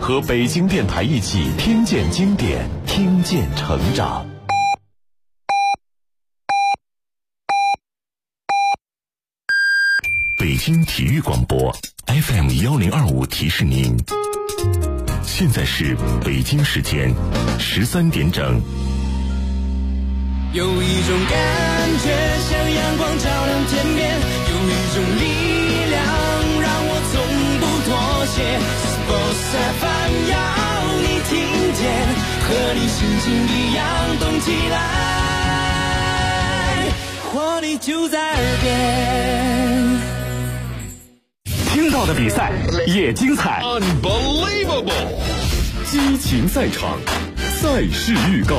和北京电台一起听见经典，听见成长。北京体育广播 FM1025提示您，现在是北京时间13点整。 有一种感觉像阳光照亮天边，有一种力量让我从不妥协。Sports FM 要你听见，和你心情一样动起来，活力就在耳边。 听到的比赛也精彩 Unbelievable， 激情赛场，赛事预告。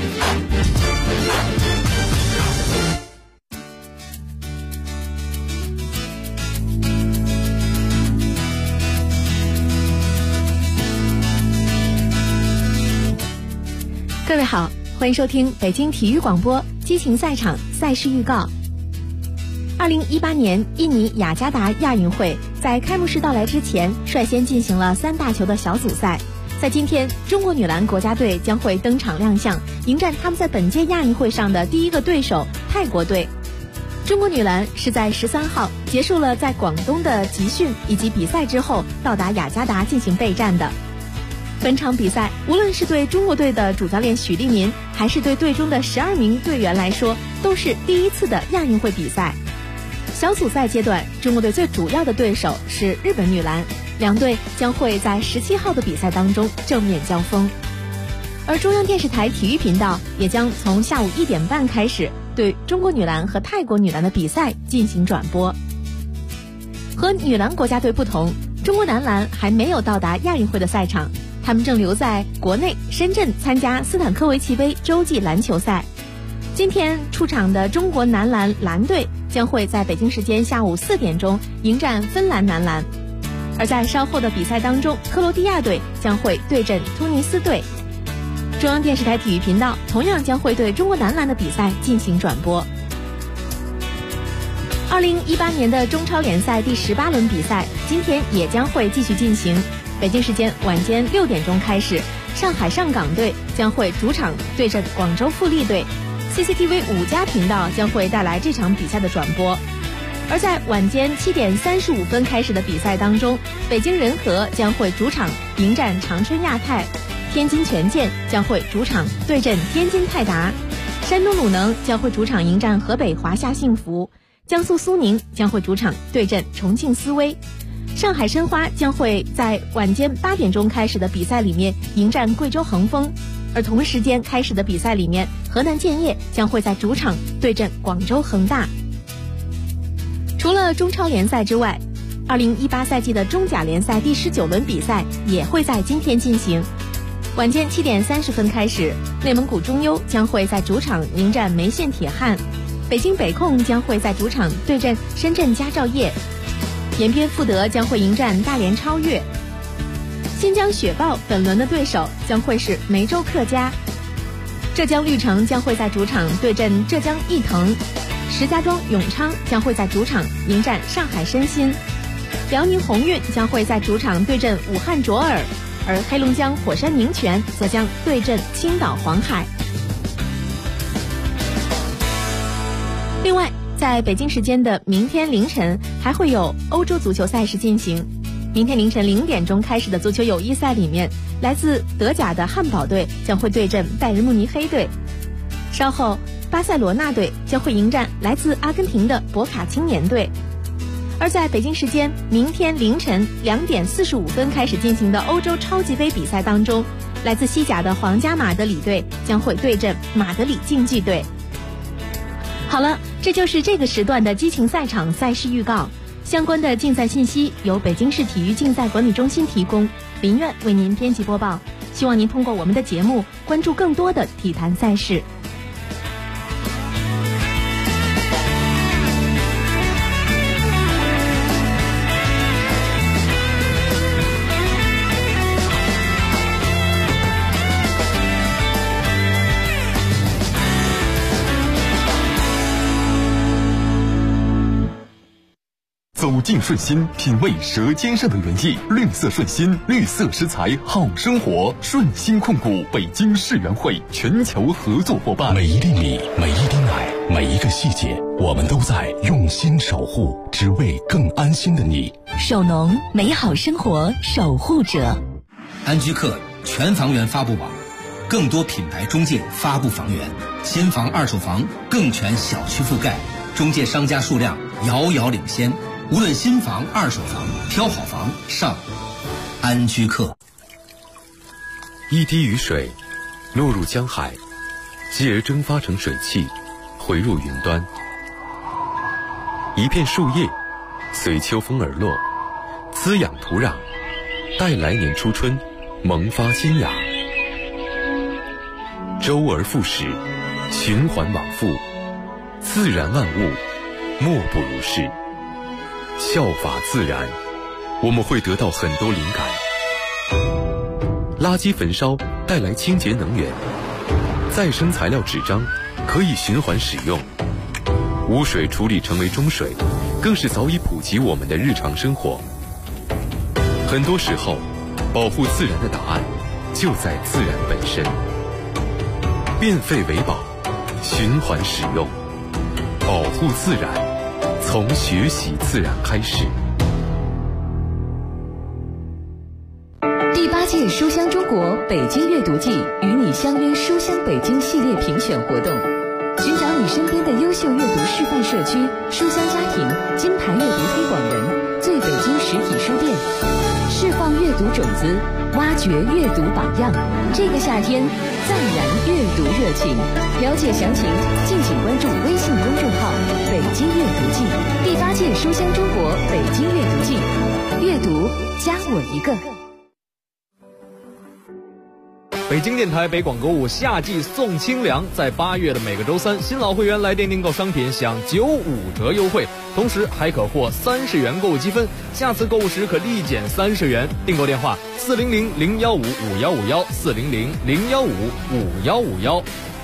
各位好，欢迎收听北京体育广播激情赛场赛事预告。2018年印尼雅加达亚运会在开幕式到来之前，率先进行了3大球的小组赛。在今天，中国女篮国家队将会登场亮相，迎战他们在本届亚运会上的第一个对手泰国队。中国女篮是在13号结束了在广东的集训以及比赛之后，到达雅加达进行备战的。本场比赛，无论是对中国队的主教练许利民，还是对队中的12名队员来说，都是第一次的亚运会比赛。小组赛阶段，中国队最主要的对手是日本女篮，两队将会在17号的比赛当中正面交锋。而中央电视台体育频道也将从下午1点半开始对中国女篮和泰国女篮的比赛进行转播。和女篮国家队不同，中国男篮还没有到达亚运会的赛场，他们正留在国内深圳参加斯坦科维奇杯洲际篮球赛。今天出场的中国男篮篮队将会在北京时间下午4点钟迎战芬兰男篮，而在稍后的比赛当中，克罗地亚队将会对阵突尼斯队。中央电视台体育频道同样将会对中国男篮的比赛进行转播。2018年的中超联赛第18轮比赛今天也将会继续进行，北京时间晚间6点钟开始，上海上港队将会主场对阵广州富力队。CCTV 5家频道将会带来这场比赛的转播。而在晚间7点35分开始的比赛当中，北京人和将会主场迎战长春亚泰，天津权健将会主场对阵天津泰达，山东鲁能将会主场迎战河北华夏幸福，江苏苏宁将会主场对阵重庆斯威，上海申花将会在晚间8点钟开始的比赛里面迎战贵州恒丰，而同时间开始的比赛里面，河南建业将会在主场对阵广州恒大。除了中超联赛之外，2018赛季的中甲联赛第19轮比赛也会在今天进行。晚间7点30分开始，内蒙古中优将会在主场迎战梅县铁汉，北京北控将会在主场对阵深圳佳兆业，延边富德将会迎战大连超越，新疆雪豹本轮的对手将会是梅州客家，浙江绿城将会在主场对阵浙江毅腾，石家庄永昌将会在主场迎战上海申鑫，辽宁宏运将会在主场对阵武汉卓尔，而黑龙江火山宁泉则将对阵青岛黄海。另外，在北京时间的明天凌晨还会有欧洲足球赛事进行。明天凌晨0点钟开始的足球友谊赛里面，来自德甲的汉堡队将会对阵拜仁慕尼黑队，稍后巴塞罗那队将会迎战来自阿根廷的博卡青年队。而在北京时间明天凌晨2点45分开始进行的欧洲超级杯比赛当中，来自西甲的皇家马德里队将会对阵马德里竞技队。好了，这就是这个时段的激情赛场赛事预告。相关的竞赛信息由北京市体育竞赛管理中心提供，林苑为您编辑播报。希望您通过我们的节目关注更多的体坛赛事。 走进顺心，品味舌尖上的原意。绿色顺心，绿色食材，好生活。顺心控股北京世园会全球合作伙伴。 每一粒米，每一滴奶，每一个细节，我们都在用心守护，只为更安心的你。 首农，美好生活守护者。 安居客全房源发布网，更多品牌中介发布房源，新房二手房更全小区覆盖，中介商家数量遥遥领先。无论新房二手房，挑好房上安居客。 一滴雨水落入江海，继而蒸发成水汽，回入云端。一片树叶随秋风而落，滋养土壤，待来年初春萌发新芽。周而复始，循环往复，自然万物莫不如是。效法自然，我们会得到很多灵感。垃圾焚烧带来清洁能源，再生材料纸张可以循环使用，污水处理成为中水，更是早已普及我们的日常生活。很多时候，保护自然的答案就在自然本身。变废为宝，循环使用，保护自然，从学习自然开始。 第8届书香中国北京阅读季与你相约书香北京系列评选活动，寻找你身边的优秀阅读示范社区、书香家庭、金牌阅读推广人、最北京实体书店，释放阅读种子，挖掘阅读榜样。这个夏天，暂燃阅读热情。了解详情，敬请关注微信公众号“北京阅读季”。第8届书香中国北京阅读季，阅读加我一个。 北京电台北广购物夏季送清凉，在8月的每个周三，新老会员来电订购商品享95折优惠，同时还可获30元购物积分，下次购物时可立减30元。订购电话400-015-5151，400-015-5151。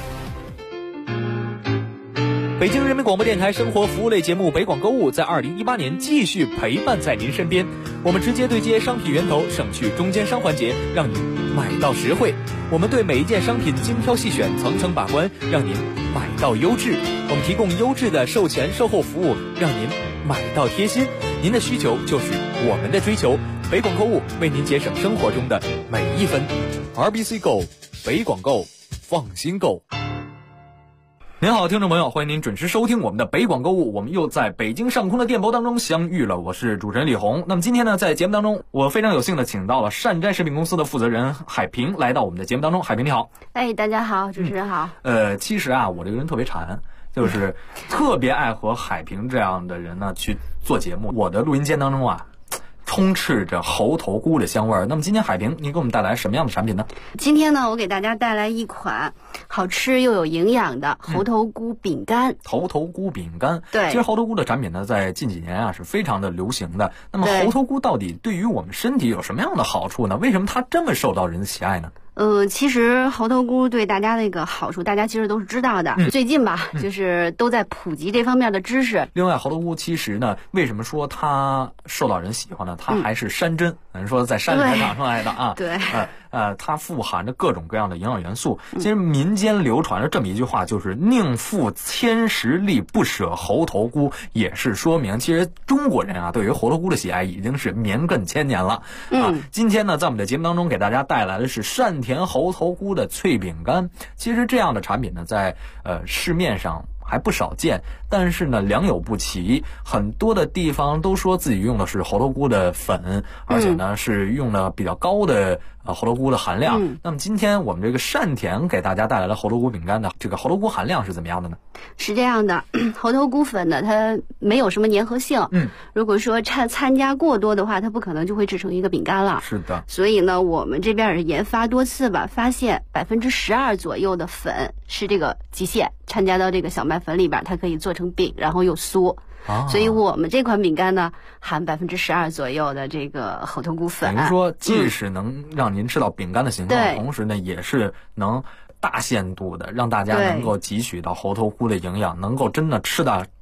北京人民广播电台生活服务类节目北广购物在2018年继续陪伴在您身边，我们直接对接商品源头，省去中间商环节，让您买到实惠。我们对每一件商品精挑细选，层层把关，让您买到优质。我们提供优质的售前售后服务，让您买到贴心。您的需求就是我们的追求，北广购物为您节省生活中的每一分。RBC Go， 北广购，放心购。您好，听众朋友，欢迎您准时收听我们的北广购物，我们又在北京上空的电波当中相遇了，我是主持人李红。那么今天呢，在节目当中，我非常有幸的请到了善斋食品公司的负责人海平来到我们的节目当中。海平你好。 大家好，主持人好。 其实啊，我这个人特别馋，就是特别爱和海平这样的人呢去做节目。我的录音间当中啊，充斥着猴头菇的香味儿。那么今天海平，你给我们带来什么样的产品呢？ 今天呢，我给大家带来一款好吃又有营养的猴头菇饼干。 猴头菇饼干， 对， 其实猴头菇的产品呢，在近几年啊是非常的流行的。那么猴头菇到底对于我们身体有什么样的好处呢？为什么它这么受到人的喜爱呢？ 其实猴头菇对大家那个好处，大家其实都是知道的。最近吧，就是都在普及这方面的知识。 另外，猴头菇其实呢，为什么说它受到人喜欢呢？它还是山珍，人说在山里面长出来的啊。 对。 它富含着各种各样的营养元素。其实民间流传着这么一句话，就是宁负千石粒，不舍猴头菇，也是说明其实中国人啊对于猴头菇的喜爱已经是绵亘千年了。今天呢，在我们的节目当中给大家带来的是善甜猴头菇的脆饼干。其实这样的产品呢，在市面上还不少见，但是呢良莠不齐，很多的地方都说自己用的是猴头菇的粉，而且呢是用了比较高的猴头菇的含量。那么今天我们这个善甜给大家带来的猴头菇饼干的这个猴头菇含量是怎么样的呢？ 是这样的，猴头菇粉呢它没有什么粘合性，如果说参加过多的话，它不可能就会制成一个饼干了。 是的， 所以呢我们这边也是研发多次吧，发现12%左右的粉是这个极限，掺加到这个小麦粉里边，它可以做成饼，然后又酥。所以我们这款饼干呢，含12%左右的这个猴头菇粉， 等于说既是能让您吃到饼干的形状，同时呢也是能大限度的让大家能够汲取到猴头菇的营养，能够真的吃到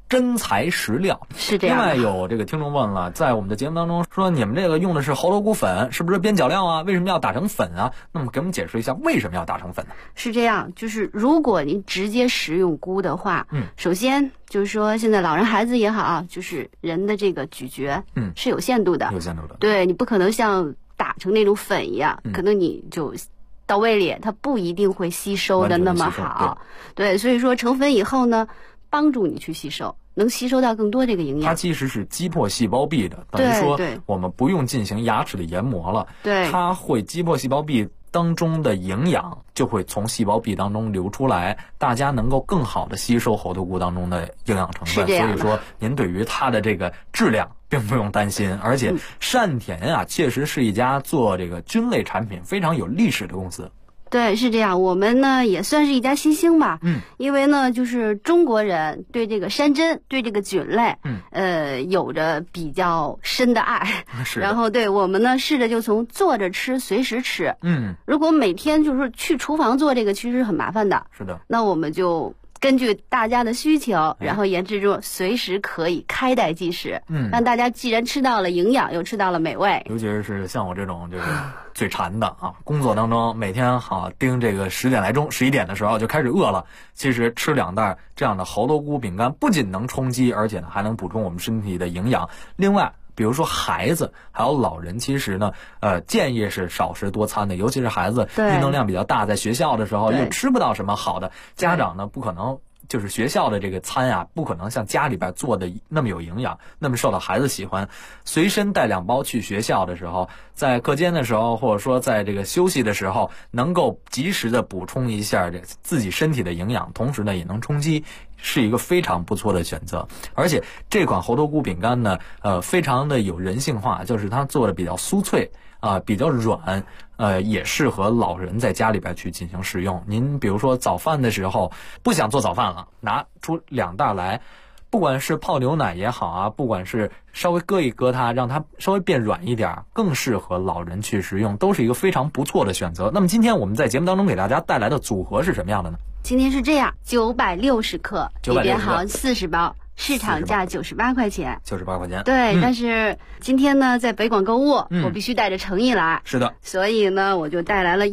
真材实料。 是这样。 另外有这个听众问了，在我们的节目当中说，你们这个用的是猴头菇粉，是不是边角料啊？为什么要打成粉啊？那么给我们解释一下为什么要打成粉呢？ 是这样，就是如果您直接食用菇的话，首先就是说现在老人孩子也好，就是人的这个咀嚼，是有限度的， 有限度的。 对，你不可能像打成那种粉一样，可能你就到胃里，它不一定会吸收的那么好。对，所以说成粉以后呢，帮助你去吸收，能吸收到更多这个营养。 它其实是击破细胞壁的，等于说我们不用进行牙齿的研磨了， 对， 它会击破细胞壁当中的营养，就会从细胞壁当中流出来，大家能够更好的吸收猴头菇当中的营养成分。所以说您对于它的这个质量并不用担心。而且善田啊，确实是一家做这个菌类产品非常有历史的公司。 对，是这样。我们呢也算是一家新兴吧，因为呢就是中国人对这个山珍、对这个菌类，有着比较深的爱。 是。 然后对我们呢试着就从做着吃，随时吃。如果每天就是去厨房做这个，其实很麻烦的。 是的。 那我们就根据大家的需求，然后研制出随时可以开袋即食，让大家既然吃到了营养，又吃到了美味。 尤其是像我这种就是嘴馋的啊，工作当中每天盯这个10点来钟、11点的时候就开始饿了。其实吃2袋这样的猴头菇饼干，不仅能充饥，而且呢还能补充我们身体的营养。另外，比如说孩子还有老人，其实呢建议是少食多餐的，尤其是孩子运动量比较大，在学校的时候又吃不到什么好的，家长呢不可能就是学校的这个餐啊，不可能像家里边做的那么有营养，那么受到孩子喜欢。随身带2包去学校的时候，在课间的时候，或者说在这个休息的时候，能够及时的补充一下这自己身体的营养，同时呢也能充饥，是一个非常不错的选择。而且这款猴头菇饼干呢非常的有人性化，就是它做的比较酥脆比较软，也适合老人在家里边去进行食用。您比如说早饭的时候不想做早饭了，拿出2袋来，不管是泡牛奶也好啊，不管是稍微搁一搁它，让它稍微变软一点，更适合老人去食用，都是一个非常不错的选择。那么今天我们在节目当中给大家带来的组合是什么样的呢？ 今天是这样，960克，里边含40包。市场价98块钱 ，98块钱。 对，但是今天呢，在北广购物，我必须带着诚意来。 是的， 所以呢，我就带来了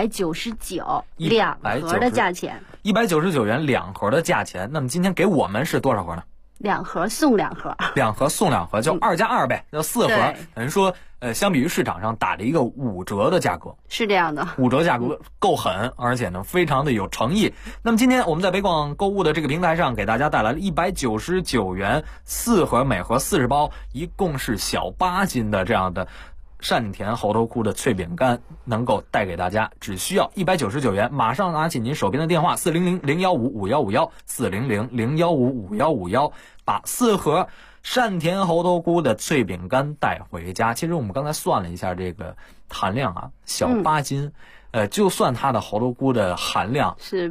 199，2盒的价钱。 199元2盒的价钱。那么今天给我们是多少盒呢 ？2盒送2盒 ，2盒送2盒，就2加2呗，就4盒。等于说，相比于市场上打了一个5折的价格， 是这样的 ，5折价格够狠，而且呢非常的有诚意。那么今天我们在北广购物的这个平台上给大家带来了199元4盒，每盒40包，一共是小8斤的这样的善田猴头菇的脆饼干，能够带给大家，只需要199元。马上拿起您手边的电话400-015-5151 400-015-5151，把4盒善田猴头菇的脆饼干带回家。其实我们刚才算了一下这个含量啊，小8斤，就算它的猴头菇的含量是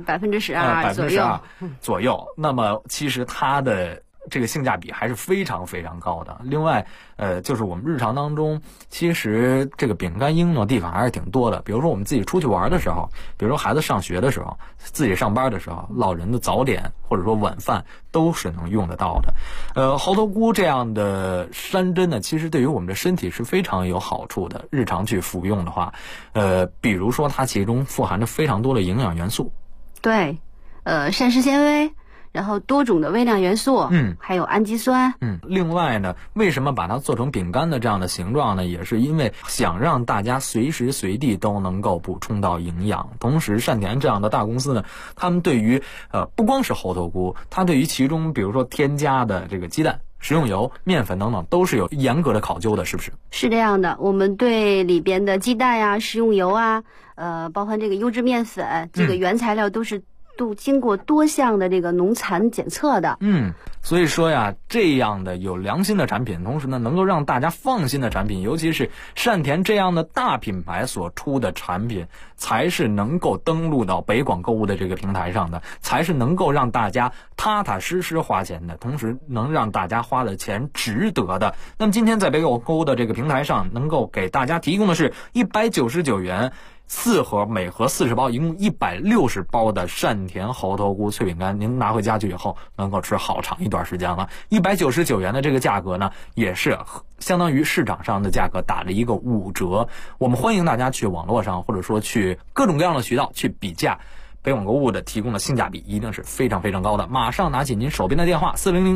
12% 左右，那么其实它的这个性价比还是非常非常高的。另外就是我们日常当中其实这个饼干应用的地方还是挺多的，比如说我们自己出去玩的时候，比如说孩子上学的时候，自己上班的时候，老人的早点或者说晚饭都是能用得到的。猴头菇这样的山珍呢，其实对于我们的身体是非常有好处的，日常去服用的话，比如说它其中富含着非常多的营养元素。 对，膳食纤维，然后多种的微量元素，还有氨基酸。 另外呢，为什么把它做成饼干的这样的形状呢？也是因为想让大家随时随地都能够补充到营养。同时善田这样的大公司呢，他们对于不光是猴头菇，它对于其中比如说添加的这个鸡蛋、食用油、面粉等等都是有严格的考究的，是不是？ 是这样的，我们对里边的鸡蛋呀、食用油啊，包含这个优质面粉，这个原材料都经过多项的这个农残检测的。 所以说呀，这样的有良心的产品，同时呢能够让大家放心的产品，尤其是善田这样的大品牌所出的产品，才是能够登录到北广购物的这个平台上的，才是能够让大家踏踏实实花钱的，同时能让大家花的钱值得的。那么今天在北广购物的这个平台上，能够给大家提供的是199元 4盒，每盒40包，一共160包的单田猴头菇脆饼干，您拿回家去以后能够吃好长一段时间了。199元的这个价格呢，也是相当于市场上的价格打了一个5折。我们欢迎大家去网络上或者说去各种各样的渠道去比价。北广购物的提供的性价比一定是非常非常高的。马上拿起您手边的电话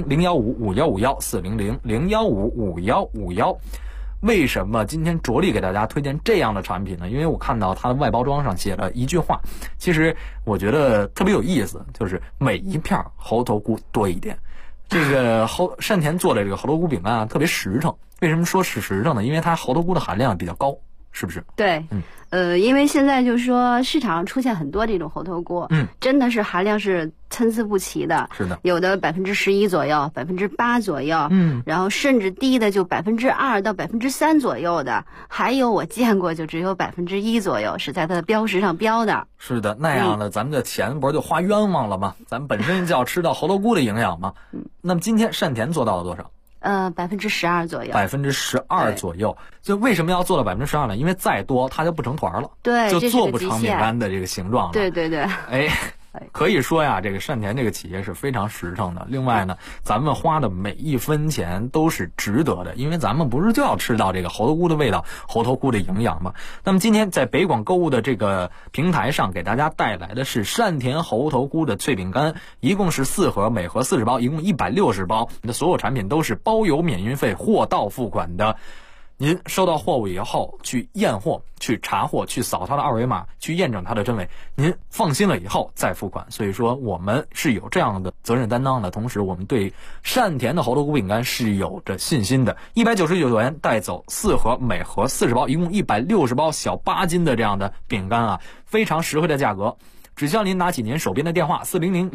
400-015-5151，400-015-5151。为什么今天着力给大家推荐这样的产品呢？因为我看到它的外包装上写了一句话，其实我觉得特别有意思，就是每一片猴头菇多一点。这个单田做的这个猴头菇饼干啊，特别实诚。为什么说是实诚呢？因为它猴头菇的含量比较高，是不是？ 对，因为现在就是说市场上出现很多这种猴头菇，真的是含量是参差不齐的， 是的， 有的11%左右，8%左右，然后甚至低的就2%到3%左右的，还有我见过就只有1%左右，是在它的标识上标的。 是的，那样的咱们的钱不是就花冤枉了吗？咱们本身就要吃到猴头菇的营养嘛。那么今天单田做到了多少 ？12%左右 ，12%左右。就为什么要做到12%呢？因为再多它就不成团了， 对， 就做不成饼干的这个形状了。 对对对， 可以说呀，这个单田这个企业是非常实诚的。另外呢，咱们花的每一分钱都是值得的，因为咱们不是就要吃到这个猴头菇的味道、猴头菇的营养吗？那么今天在北广购物的这个平台上，给大家带来的是单田猴头菇的脆饼干，一共是4盒，每盒40包，一共160包。你的所有产品都是包邮免运费、货到付款的。您收到货物以后去验货、去查货、去扫它的二维码、去验证它的真伪，您放心了以后再付款。所以说我们是有这样的责任担当的，同时我们对单田的猴头菇饼干是有着信心的。199元带走4盒，每盒40包，一共160包小8斤的这样的饼干啊，非常实惠的价格。只需要您拿起您手边的电话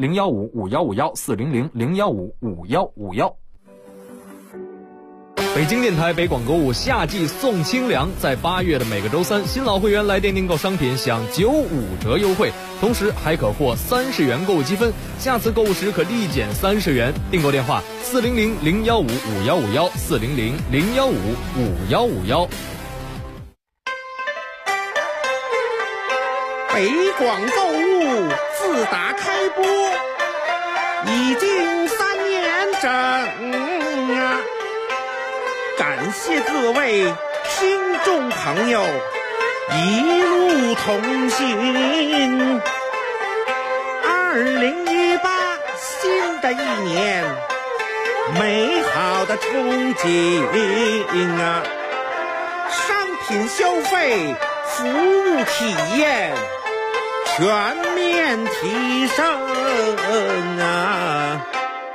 400-015-5151，400-015-5151。北京电台北广购物夏季送清凉，在8月的每个周三，新老会员来电订购商品享95折优惠，同时还可获30元购物积分，下次购物时可立减30元。订购电话400-015-5151，400-015-5151。 北广购物自打开播已经3年整啊，感谢各位听众朋友一路同行。2018新的一年，美好的憧憬啊，商品消费、服务体验全面提升啊！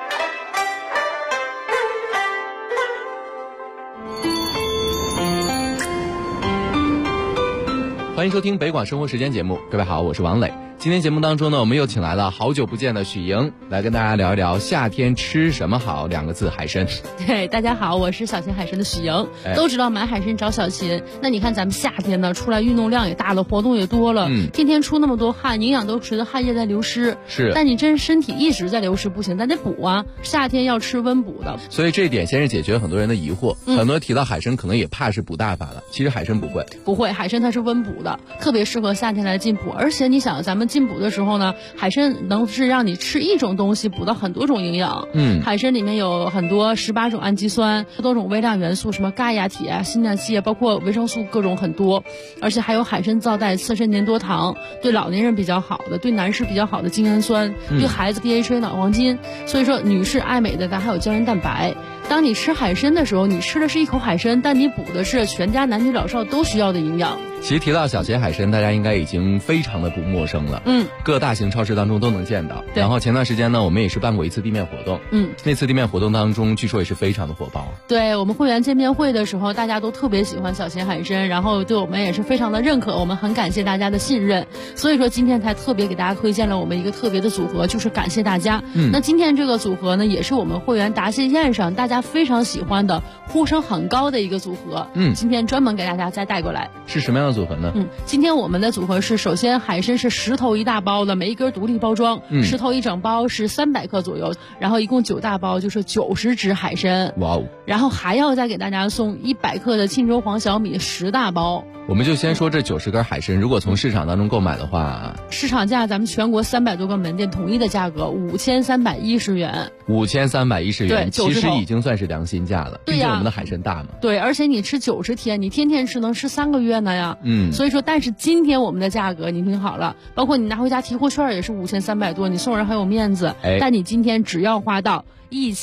欢迎收听北广生活时间节目，各位好，我是王磊。今天节目当中呢，我们又请来了好久不见的许莹，来跟大家聊一聊夏天吃什么好2个字，海参。 对，大家好，我是小秦海参的许莹。都知道买海参找小秦，那你看咱们夏天呢，出来运动量也大了，活动也多了，天天出那么多汗，营养都随着汗液在流失。 是， 但你真身体一直在流失不行，咱得补啊。夏天要吃温补的， 所以这一点先是解决很多人的疑惑。很多人提到海参，可能也怕是补大发了，其实海参不会， 海参它是温补的，特别适合夏天来进补。而且你想，咱们进补的时候呢，海参能是让你吃一种东西补到很多种营养。海参里面有很多18种氨基酸，多种微量元素，什么钙呀、铁啊、锌啊、硒啊，包括维生素各种很多。而且还有海参皂带刺身粘多糖，对老年人比较好的，对男士比较好的精氨酸，对孩子 DHA 脑黄金。所以说女士爱美的咱还有胶原蛋白。当你吃海参的时候，你吃的是一口海参，但你补的是全家男女老少都需要的营养。 其实提到小秦海参，大家应该已经非常的不陌生了。各大型超市当中都能见到。然后前段时间呢，我们也是办过一次地面活动。那次地面活动当中，据说也是非常的火爆。 对，我们会员见面会的时候，大家都特别喜欢小秦海参，然后对我们也是非常的认可，我们很感谢大家的信任。所以说今天才特别给大家推荐了我们一个特别的组合，就是感谢大家。那今天这个组合呢，也是我们会员答谢宴上大家非常喜欢的、呼声很高的一个组合。今天专门给大家再带过来。 是什么样的组合呢？ 今天我们的组合是，首先海参是10头1大包的，每一根独立包装，10头1整包是300克左右，然后一共9大包就是90只海参。 哇哦！ 然后还要再给大家送100克的沁州黄小米10大包。 我们就先说这90根海参，如果从市场当中购买的话， 市场价咱们全国300多个门店统一的价格5310元。 5310元， 对， 其实已经算是良心价了。 对呀， 毕竟我们的海参大嘛。 对，而且你吃90天，你天天吃能吃3个月呢呀。所以说，但是今天我们的价格你听好了，包括你拿回家提货券也是5300多，你送人很有面子。但你今天只要花到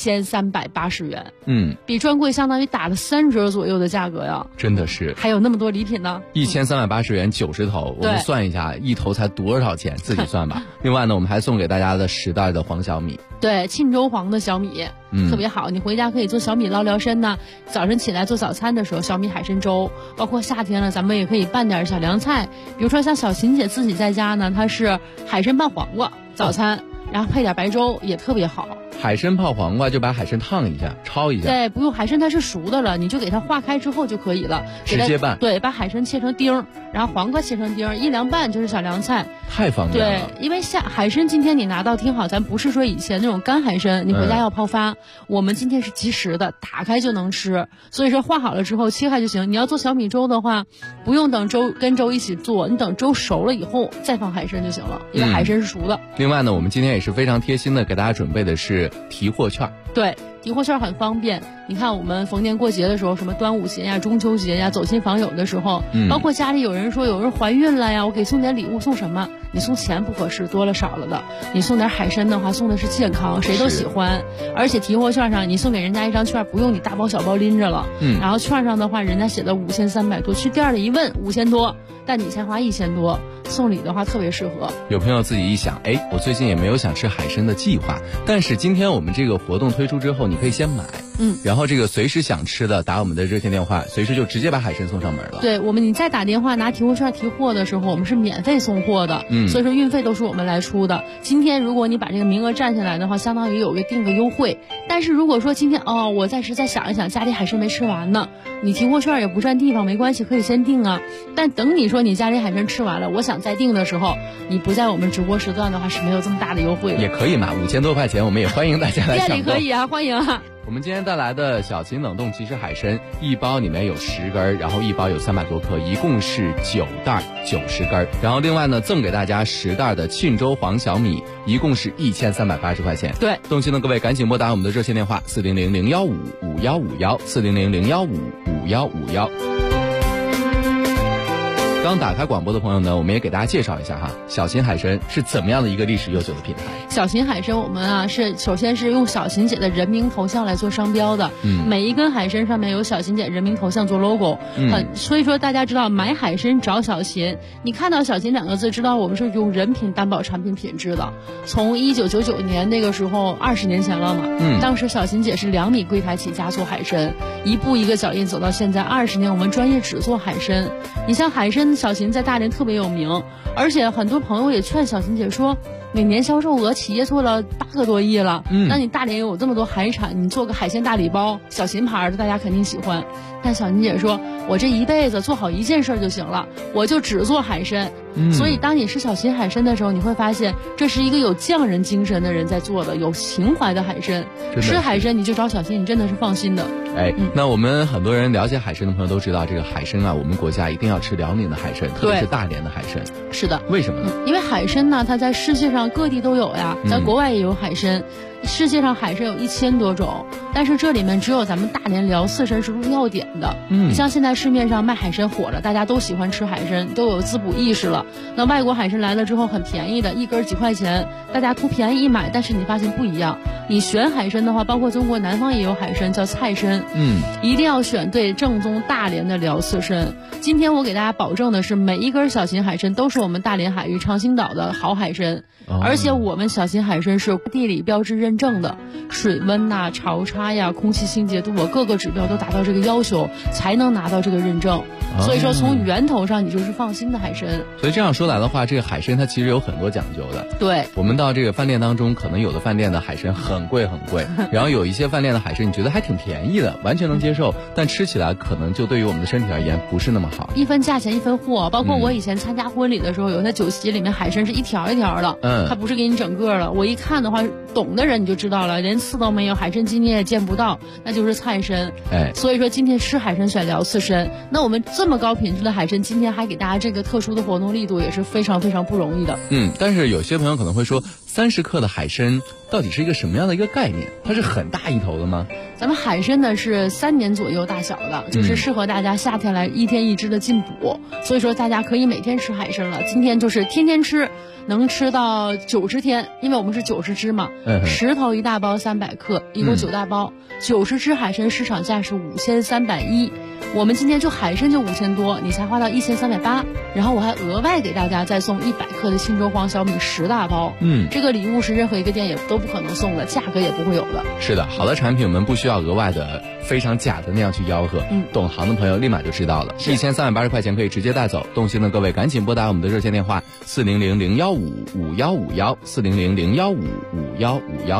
1380元，比专柜相当于打了3折左右的价格呀， 真的是， 还有那么多礼品呢。 1380元90头，我们算一下，一头才多少钱，自己算吧。另外呢，我们还送给大家的10袋的黄小米， 对，沁州黄的小米，特别好，你回家可以做小米捞聊参呢。早晨起来做早餐的时候，小米海参粥，包括夏天了，咱们也可以拌点小凉菜，比如说像小琴姐自己在家呢，她是海参拌黄瓜早餐。然后配点白粥也特别好。 海参泡黄瓜就把海参烫一下，焯一下。 对，不用，海参它是熟的了，你就给它化开之后就可以了。 直接拌。 对，把海参切成丁儿，然后黄瓜切成丁儿，一凉拌就是小凉菜。 太方便了。 对，因为海参今天你拿到听好，咱不是说以前那种干海参，你回家要泡发，我们今天是即食的，打开就能吃。所以说化好了之后切开就行。你要做小米粥的话，不用等粥跟粥一起做，你等粥熟了以后再放海参就行了，因为海参是熟的。 另外呢，我们今天也是非常贴心的给大家准备的是提货券。 对，提货券很方便。你看我们逢年过节的时候，什么端午节呀、中秋节呀，走亲访友的时候，包括家里有人说有人怀孕了呀，我给送点礼物，送什么？你送钱不合适，多了少了的。你送点海参的话，送的是健康，谁都喜欢。而且提货券上，你送给人家一张券，不用你大包小包拎着了。然后券上的话，人家写的5300多，去店里一问5000多，但你才花1000多，送礼的话特别适合。 有朋友自己一想，哎，我最近也没有想吃海参的计划，但是今天我们这个活动推出之后，你可以先买，然后这个随时想吃的打我们的热线电话，随时就直接把海参送上门了。 对，你再打电话拿提货券提货的时候，我们是免费送货的，所以说运费都是我们来出的。今天如果你把这个名额占下来的话，相当于有个定个优惠。但是如果说今天我暂时再想一想，家里海参没吃完呢，你提货券也不占地方，没关系，可以先定啊。但等你说你家里海参吃完了，我想再定的时候，你不在我们直播时段的话是没有这么大的优惠的。 也可以嘛，5000多块钱，我们也欢迎大家来抢购。 店里可以啊，欢迎啊。 我们今天带来的小秦冷冻即食海参，一包里面有10根，然后一包有300多克，一共是9袋90根。然后另外呢，赠给大家10袋的沁州黄小米，一共是1380块钱。 对， 动心的各位赶紧拨打我们的热线电话400-015-5151，400-015-5151。刚打开广播的朋友呢，我们也给大家介绍一下哈，小秦海参是怎么样的一个历史悠久的品牌。 小秦海参我们首先是用小秦姐的人名头像来做商标的，每一根海参上面有小秦姐人名头像做 logo，所以说大家知道买海参找小秦，你看到小秦2个字，知道我们是用人品担保产品品质的。从1999年那个时候，20年前了嘛，当时小秦姐是2米柜台起家做海参，一步一个脚印走到现在20年，我们专业只做海参。你像海参小秦在大连特别有名，而且很多朋友也劝小秦姐说，每年销售额企业做了8个多亿了，那你大连有这么多海产，你做个海鲜大礼包，小秦牌的大家肯定喜欢。但小秦姐说，我这一辈子做好一件事就行了，我就只做海参。所以当你吃小秦海参的时候，你会发现这是一个有匠人精神的人在做的，有情怀的海参。吃海参你就找小秦，你真的是放心的。 那我们很多人了解海参的朋友都知道，这个海参啊，我们国家一定要吃辽宁的海参，特别是大连的海参。 是的。 为什么呢？ 因为海参呢，它在世界上各地都有呀，咱国外也有海参。世界上海参有1000多种，但是这里面只有咱们大连辽四参是入药典的。你像现在市面上卖海参火了，大家都喜欢吃海参，都有滋补意识了。那外国海参来了之后很便宜的，一根几块钱，大家图便宜一买，但是你发现不一样。你选海参的话，包括中国南方也有海参叫菜参，一定要选对正宗大连的辽四参。今天我给大家保证的是，每一根小秦海参都是我们大连海域长兴岛的好海参，而且我们小秦海参是地理标志认证的，水温呐、潮差呀、空气清洁度各个指标都达到这个要求，才能拿到这个认证。所以说从源头上你就是放心的海参。 所以这样说来的话，这个海参它其实有很多讲究的。 对， 我们到这个饭店当中，可能有的饭店的海参很贵很贵，然后有一些饭店的海参你觉得还挺便宜的，完全能接受，但吃起来可能就对于我们的身体而言不是那么好。 一分价钱一分货，包括我以前参加婚礼的时候，有些酒席里面海参是一条一条的，它不是给你整个的。我一看的话，懂的人你就知道了，连刺都没有，海参筋你也见不到，那就是菜参。所以说今天吃海参选聊刺参，那我们这么高品质的海参，今天还给大家这个特殊的活动力度，也是非常非常不容易的。 但是有些朋友可能会说，30克的海参到底是一个什么样的一个概念？它是很大一头的吗？ 咱们海参呢是3年左右大小的，就是适合大家夏天来1天1只的进补，所以说大家可以每天吃海参了。今天就是天天吃，能吃到90天，因为我们是90只嘛，10头1大包300克，一共9大包，90只海参市场价是5310，我们今天就海参就5000多，你才花到1380，然后我还额外给大家再送100克的沁州黄小米10大包，这个礼物是任何一个店也都不可能送的，价格也不会有的。 是的，好的产品我们不需要额外的非常假的那样去吆喝，懂行的朋友立马就知道了，1380块钱可以直接带走。动心的各位赶紧拨打我们的热线电话400-015-5151，400-015-5151。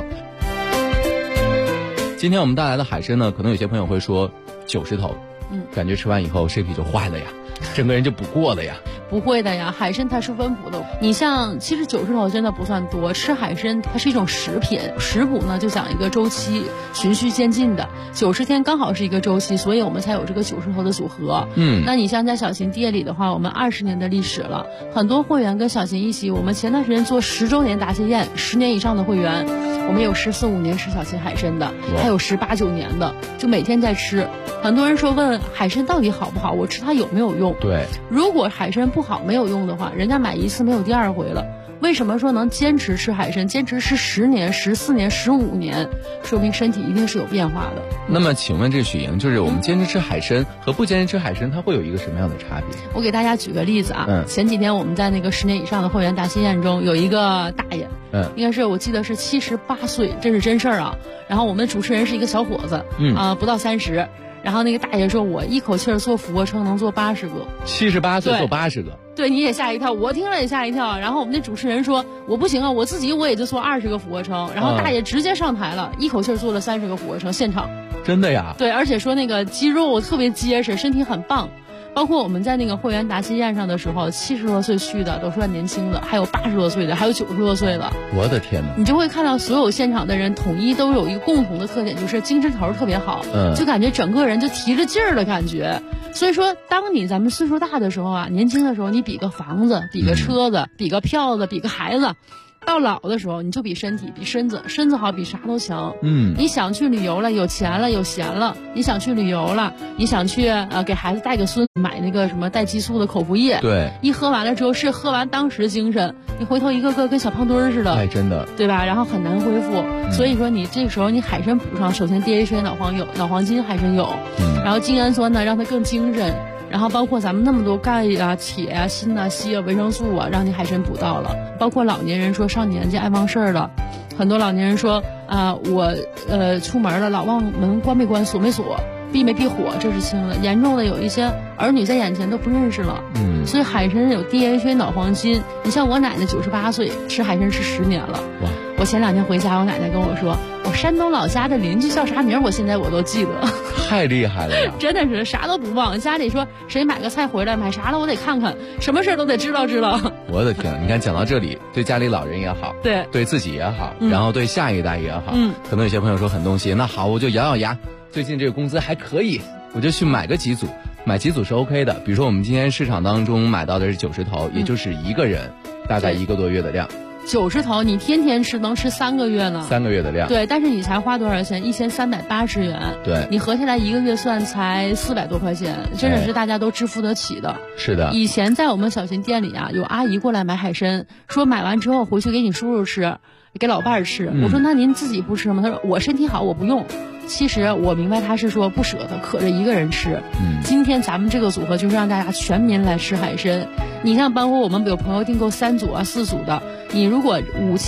今天我们带来的海参呢，可能有些朋友会说90头，感觉吃完以后身体就坏了呀，整个人就不过了呀。 不会的呀，海参它是温补的。你像其实90头真的不算多，吃海参它是一种食品，食补呢就讲一个周期，循序渐进的，90天刚好是一个周期，所以我们才有这个90头的组合。那你像在小琴店里的话，我们20年的历史了，很多会员跟小琴一起，我们前段时间做10周年答谢宴，10年以上的会员，我们有14、15年吃小琴海参的，还有18、19年的，就每天在吃。很多人说问海参到底好不好，我吃它有没有用？ 对， 如果海参不好没有用的话，人家买一次没有第二回了。为什么说能坚持吃海参，坚持吃10年、14年、15年，说明身体一定是有变化的。 那么请问这许莹，就是我们坚持吃海参和不坚持吃海参，它会有一个什么样的差别？ 我给大家举个例子啊，前几天我们在那个10年以上的会员答谢宴中，有一个大爷，应该是我记得是78岁，这是真事儿啊。然后我们主持人是一个小伙子，不到30。然后那个大爷说，我一口气儿做俯卧撑能做80个 ，78岁做80个， 对，你也吓一跳，我听了也吓一跳。然后我们那主持人说，我不行啊，我自己我也就做20个俯卧撑。然后大爷直接上台了，一口气儿做了30个俯卧撑，现场。 真的呀？ 对，而且说那个肌肉特别结实，身体很棒。包括我们在那个会员答谢宴上的时候，70多岁去的都算年轻的，还有80多岁的，还有90多岁的。 我的天哪！ 你就会看到所有现场的人统一都有一个共同的特点，就是精神头特别好，就感觉整个人就提着劲儿的感觉。所以说，当咱们岁数大的时候啊，年轻的时候你比个房子，比个车子，比个票子，比个孩子。到老的时候，你就比身体，比身子好，比啥都强。你想去旅游了，有钱了，有闲了，你想去旅游了，你想去给孩子带个孙，买那个什么带激素的口服液。 对， 一喝完了之后是喝完当时精神，你回头一个个跟小胖墩儿似的。 哎，真的， 对吧？然后很难恢复。所以说你这个时候你海参补上，首先 DHA 脑黄金海参有，然后精氨酸呢让它更精神。然后包括咱们那么多钙啊、铁啊、锌啊、硒啊、维生素啊，让你海参补到了。包括老年人说上年纪爱忘事儿了，很多老年人说我出门了老忘门关没关锁没锁，避没避火，这是轻的。严重的有一些儿女在眼前都不认识了。所以海参有 DHA 脑黄金。你像我奶奶98岁，吃海参吃10年了。哇！我前2天回家，我奶奶跟我说，我山东老家的邻居叫啥名，我现在我都记得。 太厉害了呀！ 真的是啥都不忘。家里说谁买个菜回来，买啥了我得看看，什么事都得知道。 我的天，你看讲到这里，对家里老人也好，对自己也好，然后对下一代也好，可能有些朋友说很动心，那好，我就咬咬牙，最近这个工资还可以，我就去买个几组。买几组是 OK 的，比如说我们今天市场当中买到的是90头，也就是一个人大概1个多月的量。 90头你天天吃能吃3个月呢 ，3个月的量。 对，但是你才花多少钱？1380元。 对， 你合下来1个月算才400多块钱，真的是大家都支付得起的。 是的。 以前在我们小琴店里啊，有阿姨过来买海参，说买完之后回去给你叔叔吃，给老伴儿吃。我说那您自己不吃吗？他说我身体好，我不用。其实我明白他是说不舍得，渴着一个人吃。今天咱们这个组合就是让大家全民来吃海参。你像包括我们有朋友订购3组啊、4组的，你如果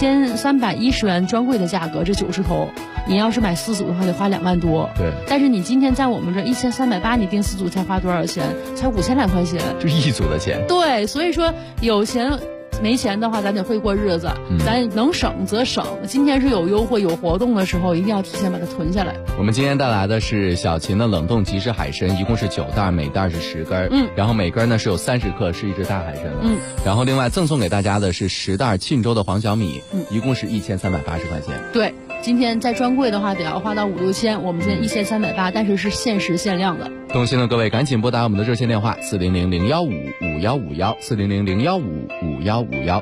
5310元专柜的价格，这90头，你要是买4组的话得花2万多。 对。 但是你今天在我们这1380，你订4组才花多少钱？才5000来块钱。 就1组的钱。 对，所以说有钱。没钱的话，咱得会过日子，咱能省则省。今天是有优惠有活动的时候，一定要提前把它囤下来。 我们今天带来的是小琴的冷冻即食海参，一共是9袋，每袋是10根，然后每根呢是有30克，是一只大海参了。然后另外赠送给大家的是10袋沁州的黄小米，一共是1380块钱。 对。 今天在专柜的话得要花到5、6千，我们现在1380，但是是限时限量的。 动心的各位赶紧拨打我们的热线电话400-015-5151，400-015-5151。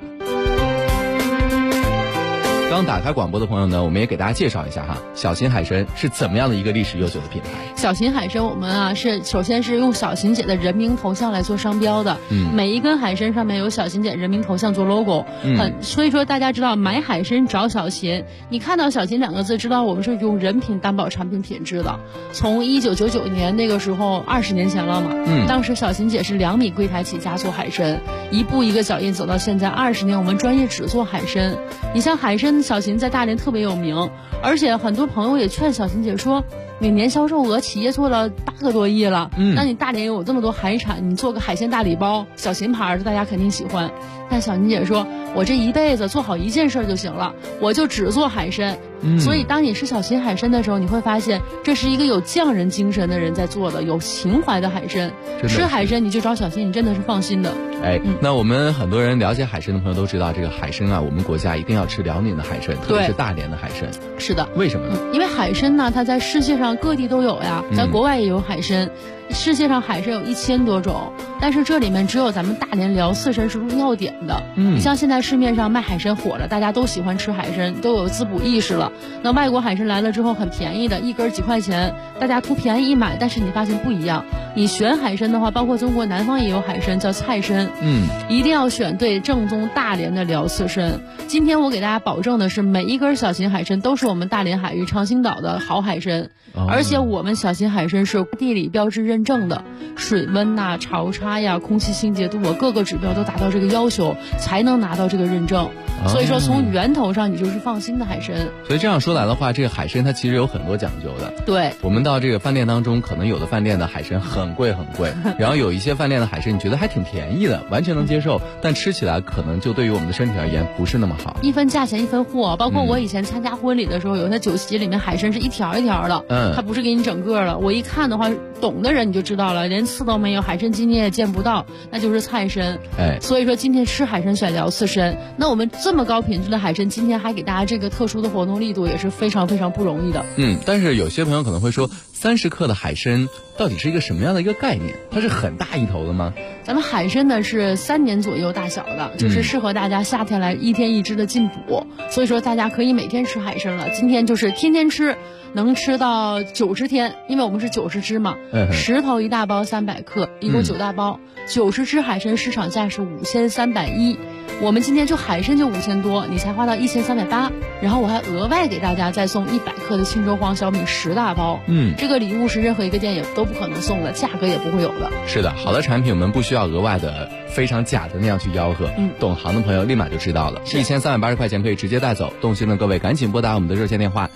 刚打开广播的朋友呢，我们也给大家介绍一下哈，小秦海参是怎么样的一个历史悠久的品牌。 小秦海参我们啊首先是用小秦姐的人名头像来做商标的，每一根海参上面有小秦姐人名头像做 logo，所以说大家知道买海参找小秦，你看到小秦2个字知道我们是用人品担保产品品质的。从1999年那个时候20年前了嘛，当时小秦姐是2米柜台起家做海参，一步一个脚印走到现在20年，我们专业只做海参。你像海参小秦在大连特别有名，而且很多朋友也劝小秦姐说，每年销售额企业做了8个多亿了，那你大连有这么多海产，你做个海鲜大礼包，小秦牌的大家肯定喜欢。但小秦姐说，我这一辈子做好一件事就行了，我就只做海参。所以当你吃小秦海参的时候，你会发现这是一个有匠人精神的人在做的，有情怀的海参。吃海参你就找小秦，你真的是放心的。 那我们很多人了解海参的朋友都知道，这个海参啊，我们国家一定要吃辽宁的海参，特别是大连的海参。 是的。 为什么呢？ 因为海参呢，它在世界上各地都有呀，在国外也有海参。世界上海参有1000多种，但是这里面只有咱们大连辽四参是入药典的。你像现在市面上卖海参火了，大家都喜欢吃海参，都有滋补意识了。那外国海参来了之后很便宜的，一根几块钱，大家图便宜一买，但是你发现不一样。你选海参的话，包括中国南方也有海参叫菜参，一定要选对正宗大连的辽四参。今天我给大家保证的是，每一根小秦海参都是我们大连海域长兴岛的好海参，而且我们小秦海参是地理标志认证的，水温呐、潮差呀、空气清洁度啊，各个指标都达到这个要求，才能拿到这个认证。所以说从源头上你就是放心的海参。 所以这样说来的话，这个海参它其实有很多讲究的。 对， 我们到这个饭店当中，可能有的饭店的海参很贵很贵，然后有一些饭店的海参你觉得还挺便宜的，完全能接受，但吃起来可能就对于我们的身体而言不是那么好。 一分价钱一分货，包括我以前参加婚礼的时候，有些酒席里面海参是一条一条的，它不是给你整个的。我一看的话，懂的人你就知道了，连刺都没有，海参筋你也见不到，那就是菜参。所以说今天吃海参选辽四参，那我们这么高品质的海参，今天还给大家这个特殊的活动力度，也是非常非常不容易的。 但是有些朋友可能会说，30克的海参到底是一个什么样的一个概念？它是很大一头的吗？ 咱们海参呢是3年左右大小的，就是适合大家夏天来1天1只的进补，所以说大家可以每天吃海参了。今天就是天天吃，能吃到90天，因为我们是90只嘛，10头1大包300克，一共9大包，90只海参市场价是5310，我们今天就海参就5000多，你才花到1380，然后我还额外给大家再送100克的庆州黄小米10大包，这个礼物是任何一个店也都不可能送的，价格也不会有的。 是的，好的产品我们不需要额外的非常假的那样去吆喝，懂行的朋友立马就知道了，1380块钱可以直接带走。动心的各位赶紧拨打我们的热线电话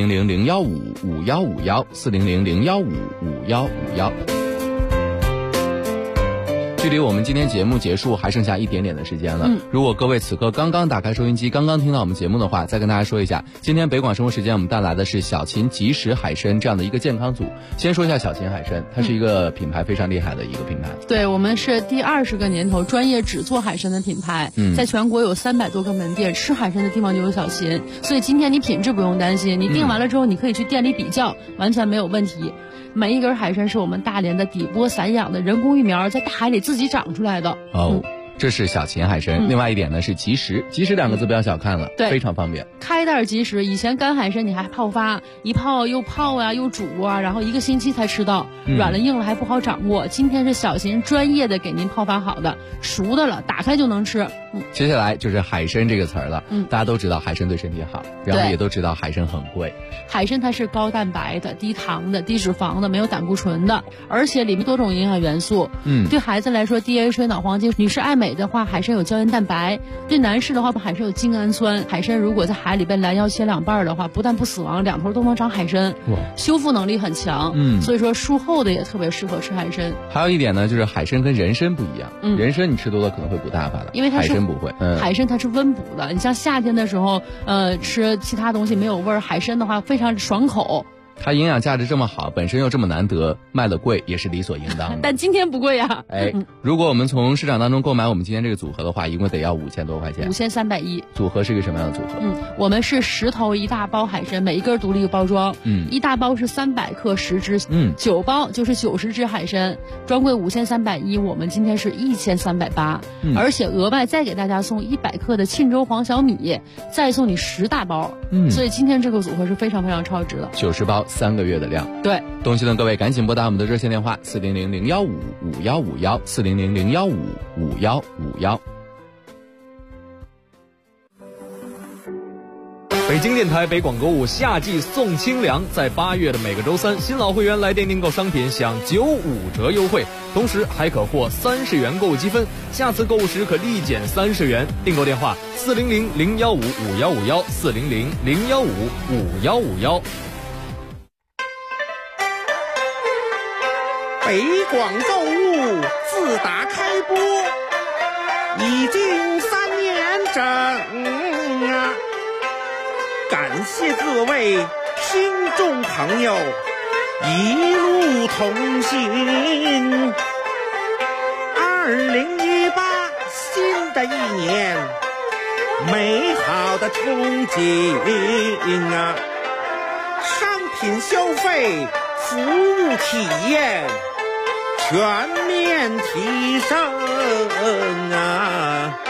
400-015-5151，400-015-5151。距离我们今天节目结束还剩下一点点的时间了。如果各位此刻刚刚打开收音机，刚刚听到我们节目的话，再跟大家说一下，今天北广生活时间我们带来的是小秦即食海参这样的一个健康组。先说一下小秦海参，它是一个品牌非常厉害的一个品牌。 对，我们是第20个年头专业只做海参的品牌，在全国有300多个门店，吃海参的地方就有小秦。所以今天你品质不用担心，你订完了之后你可以去店里比较，完全没有问题。每一根海参是我们大连的底波散养的人工育苗，在大海里自己长出来的。 这是小秦海参。另外一点呢是即食，即食2个字不要小看了，非常方便。 开袋即食，以前干海参你还泡发，一泡又泡啊又煮啊，然后1个星期才吃到，软了硬了还不好掌握。今天是小秦专业的给您泡发好的，熟的了，打开就能吃。 接下来就是海参这个词儿了。大家都知道海参对身体好，然后也都知道海参很贵。 海参它是高蛋白的、低糖的、低脂肪的，没有胆固醇的，而且里面多种营养元素。对孩子来说 DHA 脑黄金，女士爱美的话，海参有胶原蛋白；对男士的话，海参有精氨酸。海参如果在海里被拦腰切2半的话，不但不死亡，2头都能长海参，修复能力很强。所以说术后的也特别适合吃海参。 还有一点呢，就是海参跟人参不一样，人参你吃多了可能会补大发的， 因为它是海参不会。 海参它是温补的，你像夏天的时候，吃其他东西没有味儿，海参的话非常爽口。 它营养价值这么好，本身又这么难得，卖的贵也是理所应当的。 但今天不贵呀。 如果我们从市场当中购买我们今天这个组合的话，一共得要5000多块钱。 5310。 组合是一个什么样的组合？ 我们是10头1大包海参，每一根独立一个包装。1大包是300克10只，9包就是90只海参，专柜5310，我们今天是1380，而且额外再给大家送100克的沁州黄小米，再送你10大包。所以今天这个组合是非常非常超值的 ，90包3个月的量。 对， 东西的各位赶紧拨打我们的热线电话400-015-5151，400-015-5151。 北京电台北广购物夏季送清凉，在8月的每个周三，新老会员来电订购商品享95折优惠，同时还可获30元购物积分，下次购物时可立减30元。订购电话400-015-5151，400-015-5151。 北广购物自打开播已经3年整啊！感谢各位听众朋友一路同行。2018新的一年，美好的憧憬啊！商品消费、服务体验全面提升啊！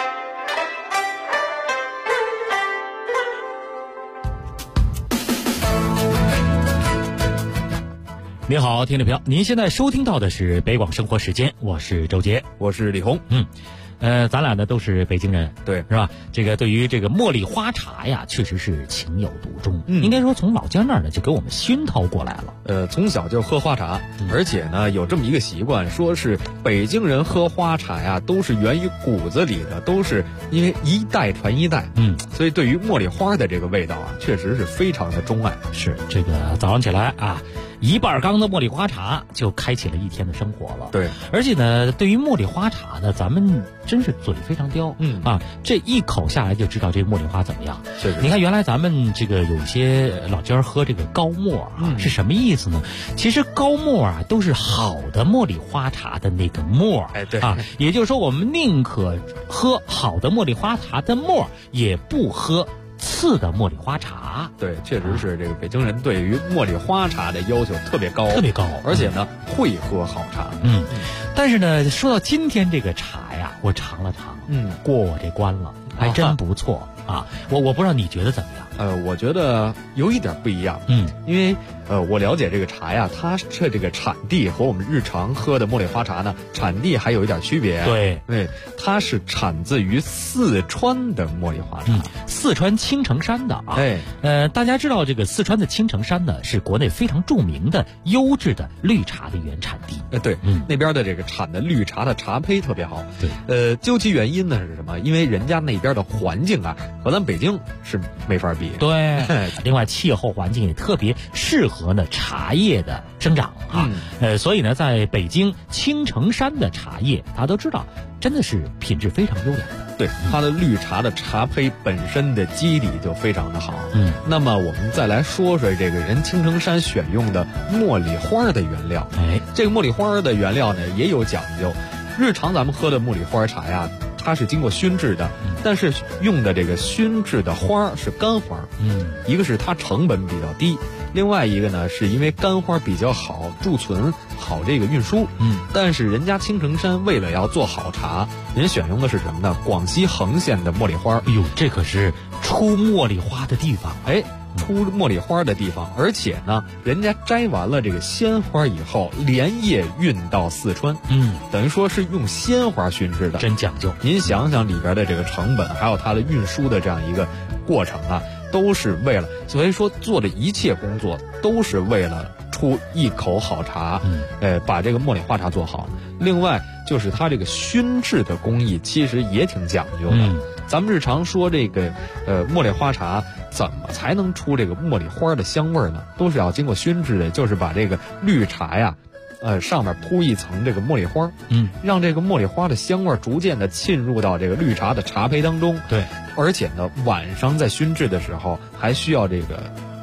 您好，听众朋友，您现在收听到的是北广生活时间，我是周杰， 我是李红。 咱俩呢都是北京人， 对， 是吧？这个对于这个茉莉花茶呀，确实是情有独钟。应该说从老家那儿呢就给我们熏陶过来了。 从小就喝花茶，而且呢有这么一个习惯，说是北京人喝花茶呀，都是源于骨子里的，都是因为一代传一代。所以对于茉莉花的这个味道啊，确实是非常的钟爱。 是这个早上起来啊，1半缸的茉莉花茶就开启了一天的生活了。 对， 而且呢，对于茉莉花茶呢，咱们真是嘴非常刁。这一口下来就知道这个茉莉花怎么样。 是。 你看，原来咱们这个有一些老家喝这个高沫是什么意思呢？其实高沫都是好的茉莉花茶的那个沫。 对也就是说，我们宁可喝好的茉莉花茶的沫，也不喝次的茉莉花茶。 对，确实是这个北京人对于茉莉花茶的要求特别高，而且呢会喝好茶。 但是呢，说到今天这个茶呀，我尝了尝，过我这关了，还真不错啊。我不知道你觉得怎么样？ 我觉得有一点不一样。因为我了解这个茶呀，它这个产地和我们日常喝的茉莉花茶呢，产地还有一点区别。 对， 它是产自于四川的茉莉花茶， 四川青城山的啊。大家知道这个四川的青城山呢，是国内非常著名的优质的绿茶的原产地。 对，那边的这个产的绿茶的茶胚特别好。 对， 究其原因呢是什么？因为人家那边的环境啊，和咱北京是没法比。 对，另外气候环境也特别适合呢茶叶的生长啊。所以呢，在北京青城山的茶叶，大家都知道，真的是品质非常优良的。 对，它的绿茶的茶胚本身的基底就非常的好。那么我们再来说说这个人青城山选用的茉莉花的原料。这个茉莉花的原料呢也有讲究。日常咱们喝的茉莉花茶呀，它是经过熏制的，但是用的这个熏制的花是干花。一个是它成本比较低，另外一个呢是因为干花比较好贮存，好这个运输。但是人家青城山为了要做好茶，人选用的是什么呢？广西恒县的茉莉花。 哎呦，这可是出茉莉花的地方。 出茉莉花的地方，而且呢，人家摘完了这个鲜花以后，连夜运到四川，等于说是用鲜花熏制的， 真讲究。 您想想里边的这个成本，还有它的运输的这样一个过程啊，都是为了，所以说做的一切工作都是为了出一口好茶，把这个茉莉花茶做好。另外就是它这个熏制的工艺，其实也挺讲究的。咱们日常说这个茉莉花茶怎么才能出这个茉莉花的香味呢？都是要经过熏制的，就是把这个绿茶呀，上面铺一层这个茉莉花，让这个茉莉花的香味逐渐的沁入到这个绿茶的茶胚当中。 对， 而且呢，晚上在熏制的时候还需要这个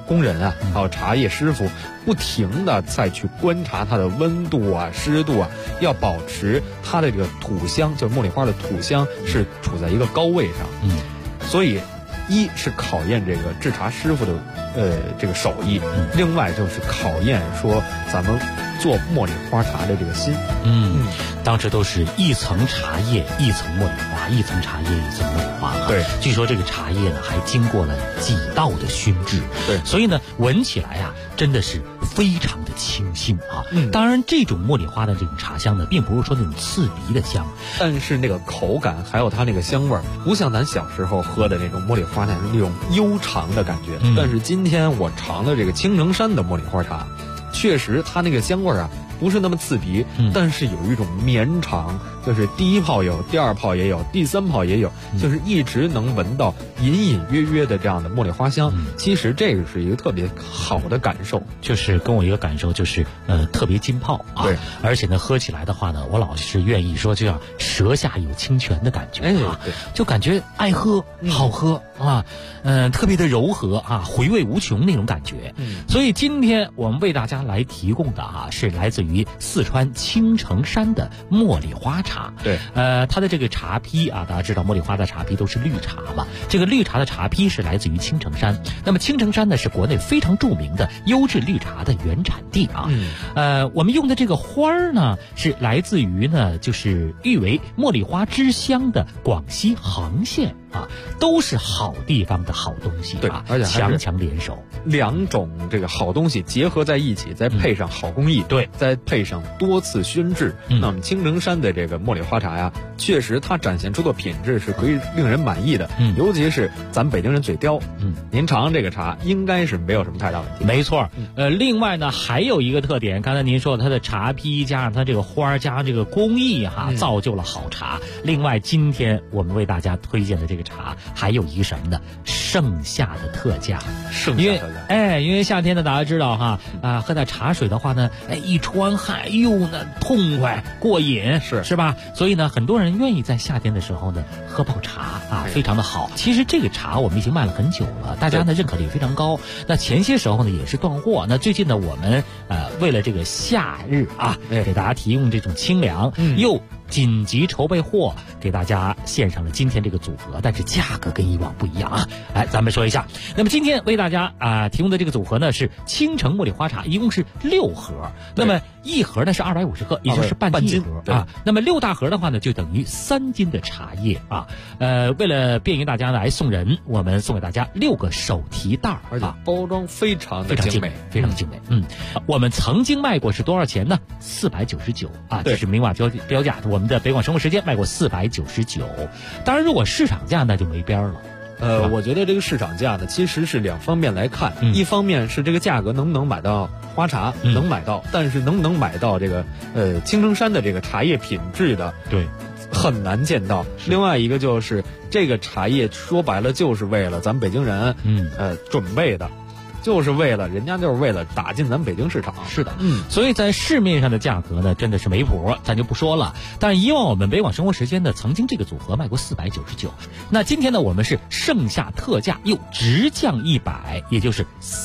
工人啊，还有茶叶师傅，不停的再去观察它的温度啊、湿度啊，要保持它的这个土香，就是茉莉花的土香是处在一个高位上。所以一是考验这个制茶师傅的这个手艺，另外就是考验说咱们做茉莉花茶的这个心。 当时都是一层茶叶一层茉莉花，一层茶叶一层茉莉花。 对， 据说这个茶叶呢还经过了几道的熏制。 对， 所以呢闻起来啊真的是非常的清新啊。当然这种茉莉花的这种茶香呢，并不是说那种刺鼻的香， 但是那个口感还有它那个香味儿，不像咱小时候喝的那种茉莉花那种悠长的感觉。但是今天我尝了这个青城山的茉莉花茶，确实它那个香味儿啊不是那么刺鼻，但是有一种绵长，就是第一泡有，第二泡也有，第三泡也有，就是一直能闻到隐隐约约的这样的茉莉花香。其实这个是一个特别好的感受， 就是跟我一个感受就是特别浸泡啊。对，而且呢喝起来的话呢，我老是愿意说就像舌下有清泉的感觉啊，就感觉爱喝好喝啊，特别的柔和啊，回味无穷那种感觉。所以今天我们为大家来提供的是来自于四川青城山的茉莉花茶。 对， 它的这个茶坯啊，大家知道茉莉花的茶坯都是绿茶嘛，这个绿茶的茶坯是来自于青城山。那么青城山呢是国内非常著名的优质绿茶的原产地啊。我们用的这个花儿呢是来自于呢就是誉为茉莉花之乡的广西杭县啊，都是好地方的好东西啊， 而且强强联手， 两种这个好东西结合在一起，再配上好工艺， 对， 再配上多次熏制，那么青城山的这个茉莉花茶呀，确实它展现出的品质是可以令人满意的。尤其是咱北京人嘴刁，您尝尝这个茶，应该是没有什么太大问题。 没错，另外呢还有一个特点，刚才您说它的茶坯加上它这个花加上这个工艺造就了好茶。另外今天我们为大家推荐的这个茶还有一个什么呢？盛夏的特价。因为夏天呢大家知道喝点茶水的话呢，一出完汗，那痛快过瘾，是吧？所以呢很多人愿意在夏天的时候呢喝泡茶非常的好。其实这个茶我们已经卖了很久了，大家呢认可率非常高。那前些时候呢也是断货，那最近呢我们为了这个夏日给大家提供这种清凉，又紧急筹备货，给大家献上了今天这个组合，但是价格跟以往不一样啊。来，咱们说一下。那么今天为大家提供的这个组合呢是青城茉莉花茶，一共是6盒。那么一盒呢是250克，也就是半斤盒那么6大盒的话呢就等于3斤的茶叶啊。为了便于大家来送人，我们送给大家6个手提袋， 而且包装非常的精美， 非常精美。我们曾经卖过是多少钱呢？499啊，这是明码标价。我们的北广生活时间卖过499，当然如果市场价那就没边儿了。 我觉得这个市场价呢，其实是2方面来看，一方面是这个价格能不能买到花茶，能买到，但是能不能买到这个青城山的这个茶叶品质的， 对， 很难见到。另外一个就是这个茶叶说白了就是为了咱们北京人准备的。就是为了打进咱北京市场。 是的，所以在市面上的价格呢，真的是没谱，咱就不说了。但是以往我们北广生活时间呢，曾经这个组合卖过499。那今天呢，我们是盛夏特价又直降100，也就是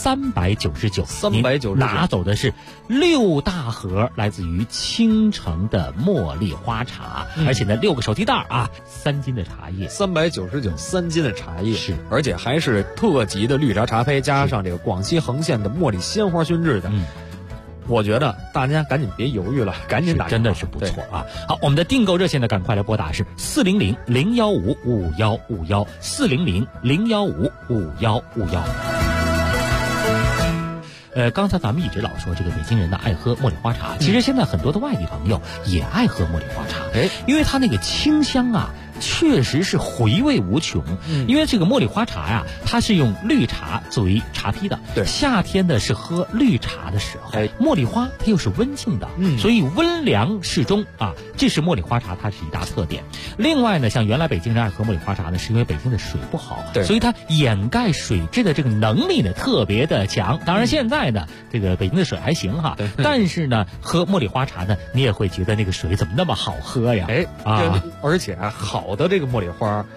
399。拿走的是6大盒来自于青城的茉莉花茶，而且呢6个手提袋3斤的茶叶 ，399 3斤的茶叶是， 而且还是特级的绿茶茶胚，加上这个广西横县的茉莉鲜花熏制的。我觉得大家赶紧别犹豫了，赶紧打， 真的是不错啊！好，我们的订购热线呢，赶快来拨打是400-015-5151，400-015-5151。刚才咱们一直老说这个北京人呢爱喝茉莉花茶，其实现在很多的外地朋友也爱喝茉莉花茶，因为它那个清香确实是回味无穷。因为这个茉莉花茶呀，它是用绿茶作为茶坯的。 对， 夏天呢是喝绿茶的时候，茉莉花它又是温性的，所以温凉适中这是茉莉花茶它是一大特点。另外呢，像原来北京人爱喝茉莉花茶呢，是因为北京的水不好，所以它掩盖水质的这个能力呢特别的强。当然现在呢，这个北京的水还行但是呢，喝茉莉花茶呢，你也会觉得那个水怎么那么好喝呀？ 而且好的这个茉莉花，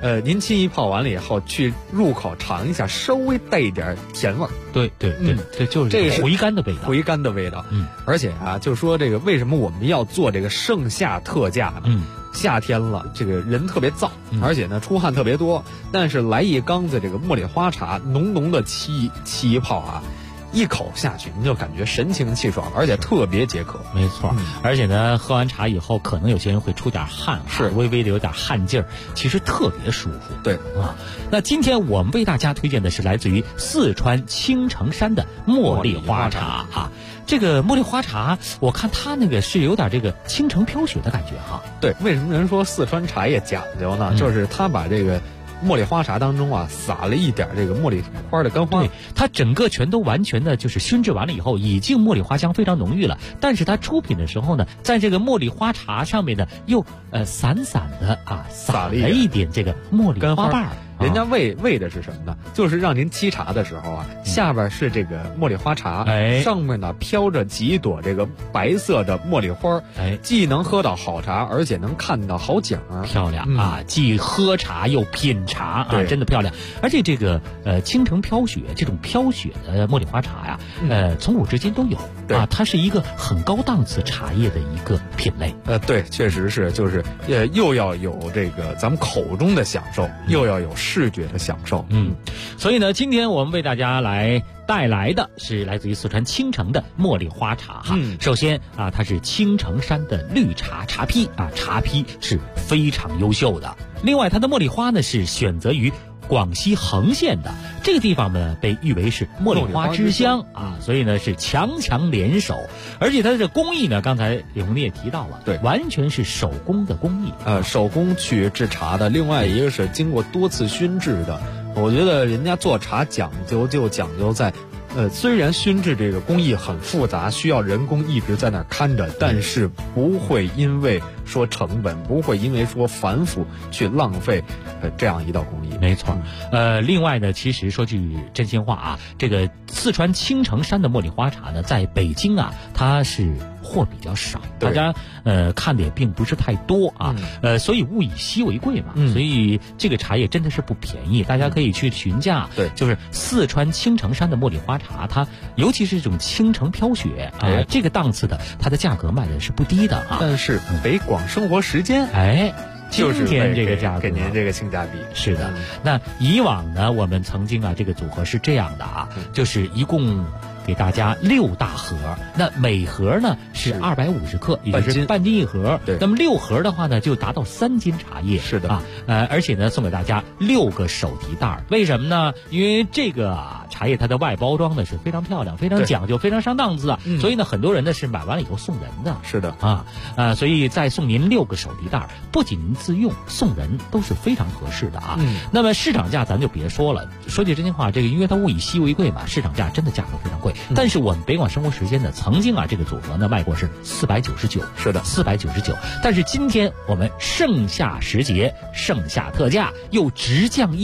您沏一泡完了以后，去入口尝一下，稍微带一点甜味儿。 对，这就是这是回甘的味道， 回甘的味道。而且啊，就说这个为什么我们要做这个盛夏特价呢？夏天了，这个人特别燥，而且呢出汗特别多，但是来一缸子这个茉莉花茶，浓浓的沏一泡啊。一口下去，您就感觉神清气爽，而且特别解渴。 没错，而且呢，喝完茶以后，可能有些人会出点汗，是微微的有点汗劲儿，其实特别舒服。 对啊，那今天我们为大家推荐的是来自于四川青城山的茉莉花茶啊。这个茉莉花茶，我看它那个是有点这个倾城飘雪的感觉哈。 对，为什么人说四川茶叶讲究呢？就是它把这个茉莉花茶当中啊，撒了一点这个茉莉花的干花， 对，它整个全都完全的就是熏制完了以后，已经茉莉花香非常浓郁了。但是它出品的时候呢，在这个茉莉花茶上面呢，又散散的啊撒了一点这个茉莉花瓣儿。 人家为的是什么呢？就是让您沏茶的时候啊，下边是这个茉莉花茶，上面呢飘着几朵这个白色的茉莉花，既能喝到好茶，而且能看到好景儿， 漂亮啊！既喝茶又品茶啊，真的漂亮。而且这个倾城飘雪这种飘雪的茉莉花茶呀，从古至今都有啊，它是一个很高档次茶叶的一个品类。 对，确实是，就是又要有这个咱们口中的享受，又要有视觉的享受。 所以呢，今天我们为大家来带来的是来自于四川青城的茉莉花茶哈。首先啊，它是青城山的绿茶茶坯啊，茶坯是非常优秀的。另外，它的茉莉花呢是选择于广西横县的这个地方呢，被誉为是茉莉花之乡啊，所以呢是强联手，而且它的工艺呢，刚才李红你也提到了，对，完全是手工的工艺， 手工去制茶的。另外一个是经过多次熏制的，我觉得人家做茶讲究在。虽然熏制这个工艺很复杂，需要人工一直在那儿看着，但是不会因为说成本，不会因为说繁复去浪费这样一道工艺。 没错。另外呢，其实说句真心话啊，这个四川青城山的茉莉花茶呢，在北京啊，它是货比较少，大家看的也并不是太多啊。所以物以稀为贵嘛，所以这个茶叶真的是不便宜，大家可以去询价。 对， 就是四川青城山的茉莉花茶，它尤其是这种倾城飘雪啊，这个档次的，它的价格卖的是不低的啊。 但是北广生活时间， 今天这个价格给您这个性价比。 是的。那以往呢，我们曾经啊，这个组合是这样的啊，就是一共给大家6大盒，那每盒呢是250克，也就是半斤一盒。 对， 那么6盒的话呢，就达到3斤茶叶。 是的啊，而且呢，送给大家6个手提袋。为什么呢？因为这个茶叶它的外包装呢是非常漂亮、非常讲究、非常上档次的，所以呢，很多人呢是买完了以后送人的。 是的啊，所以再送您6个手提袋，不仅您自用，送人都是非常合适的啊。那么市场价咱就别说了，说句真心话，这个因为它物以稀为贵嘛，市场价真的价格非常贵。但是我们北广生活时间呢，曾经啊这个组合呢卖过是499， 是的 ，499。但是今天我们盛夏时节，盛夏特价又直降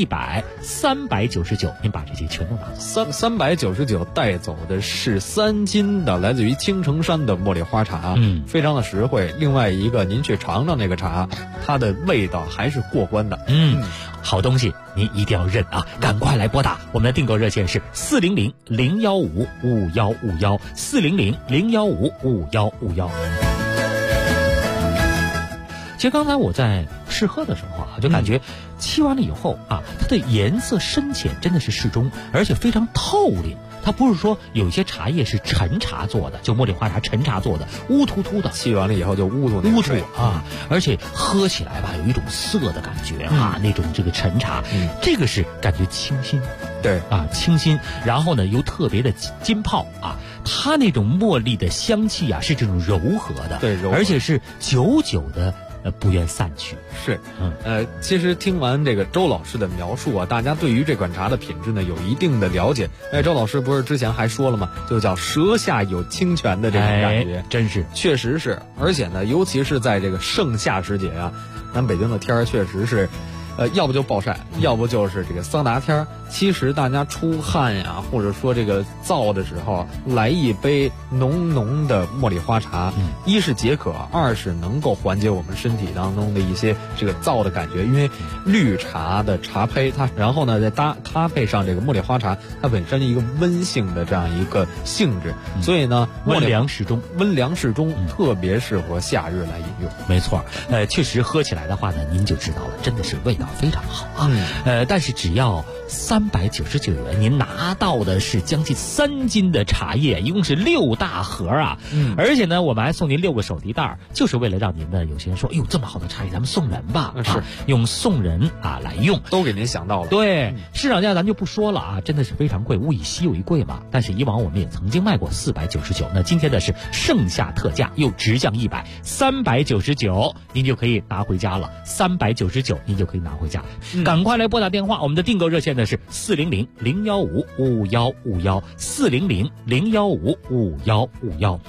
100，399，您把这些全都拿走。 399带走的是3斤的来自于青城山的茉莉花茶，非常的实惠。另外一个，您去尝尝那个茶，它的味道还是过关的。 好东西您一定要认啊！赶快来拨打我们的订购热线是400-015-5151，400-015-5151。其实刚才我在试喝的时候啊，就感觉沏完了以后啊，它的颜色深浅真的是适中，而且非常透亮。它不是说有一些茶叶是陈茶做的，就茉莉花茶陈茶做的，乌突突的， 沏完了以后就乌突啊，而且喝起来吧有一种涩的感觉啊，那种这个陈茶，这个是感觉清新， 对啊，清新，然后呢又特别的浸泡啊，它那种茉莉的香气啊是这种柔和的， 对，柔和， 而且是久久的不愿散去。 是，其实听完这个周老师的描述啊，大家对于这款茶的品质呢有一定的了解。周老师不是之前还说了吗？就叫舌下有清泉的这种感觉， 真是， 确实是。而且呢，尤其是在这个盛夏时节啊，咱北京的天儿确实是， 要不就暴晒，要不就是这个桑拿天儿。其实大家出汗呀，或者说这个燥的时候，来一杯浓浓的茉莉花茶，一是解渴，二是能够缓解我们身体当中的一些这个燥的感觉。因为绿茶的茶胚它，然后呢再搭配上这个茉莉花茶，它本身一个温性的这样一个性质，所以呢温凉适中， 特别适合夏日来饮用。 没错，确实喝起来的话呢，您就知道了，真的是味道非常好啊。但是只要399元，您拿到的是将近3斤的茶叶，一共是6大盒啊。而且呢，我们还送您6个手提袋，就是为了让您呢，有些人说，哎呦，这么好的茶叶，咱们送人吧， 是用送人啊来用， 都给您想到了。 对，市场价咱就不说了啊，真的是非常贵，物以稀为贵嘛。但是以往我们也曾经卖过499，那今天的是盛夏特价，又直降100，399您就可以拿回家了，399您就可以拿回家。赶快来拨打电话，我们的订购热线呢是400-015-5151，400-015-5151。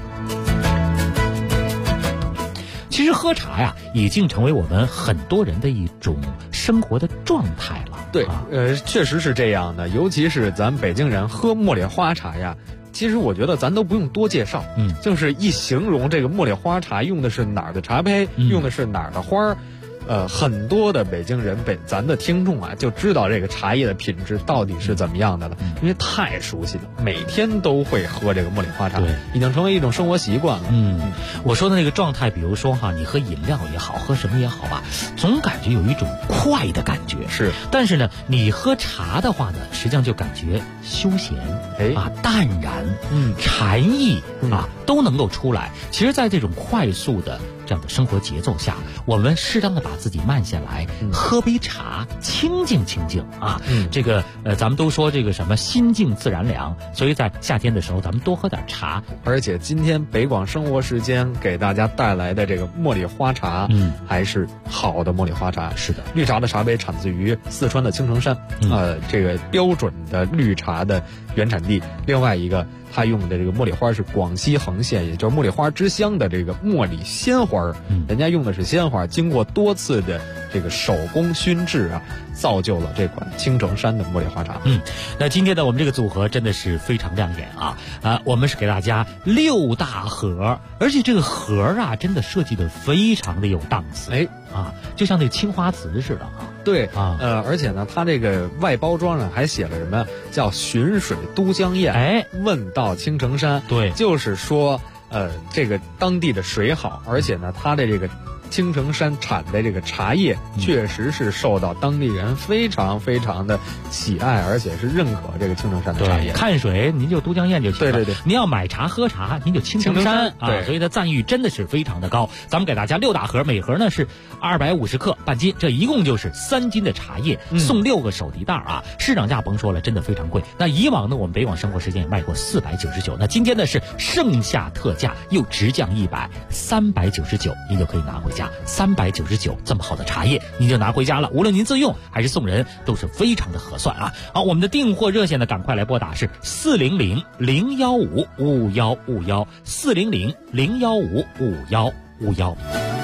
其实喝茶呀，已经成为我们很多人的一种生活的状态了。 对，确实是这样的。尤其是咱北京人喝茉莉花茶呀，其实我觉得咱都不用多介绍，就是一形容这个茉莉花茶用的是哪儿的茶胚，用的是哪儿的花儿。很多的北京人咱的听众啊，就知道这个茶叶的品质到底是怎么样的了，因为太熟悉了，每天都会喝这个茉莉花茶，已经成为一种生活习惯了。 我说的那个状态，比如说哈，你喝饮料也好，喝什么也好吧，总感觉有一种快的感觉。 是， 但是呢，你喝茶的话呢，实际上就感觉休闲，淡然，禅意啊，都能够出来。其实，在这种快速的这样的生活节奏下，我们适当的把自己慢下来，喝杯茶，清静啊。这个咱们都说这个什么心静自然凉，所以在夏天的时候，咱们多喝点茶。 而且今天北广生活时间给大家带来的这个茉莉花茶，还是好的茉莉花茶。 是的， 绿茶的茶杯产自于四川的青城山，这个标准的绿茶的原产地。另外一个，它用的这个茉莉花是广西恒县，也就是茉莉花之乡的这个茉莉鲜花，人家用的是鲜花，经过多次的这个手工熏制啊，造就了这款青城山的茉莉花茶。 那今天的我们这个组合真的是非常亮眼啊！我们是给大家6大盒，而且这个盒啊，真的设计的非常的有档次，就像那个青花瓷似的啊。 对啊，而且呢，它这个外包装上还写了什么叫寻水都江堰，问道青城山。 对， 就是说这个当地的水好，而且呢，它的这个青城山产的这个茶叶确实是受到当地人非常非常的喜爱，而且是认可这个青城山的茶叶。 看水您就都江堰就行了，对，您要买茶喝茶您就青城山啊，所以它赞誉真的是非常的高。咱们给大家6大盒，每盒呢是250克半斤，这一共就是3斤的茶叶，送6个手提袋啊。市场价甭说了，真的非常贵。那以往呢，我们北广生活时间也卖过499，那今天呢是盛夏特价，又直降100，399您就可以拿回家。399这么好的茶叶，您就拿回家了。无论您自用还是送人，都是非常的合算啊！好，我们的订货热线呢，赶快来拨打是400-015-5151，400-015-5151。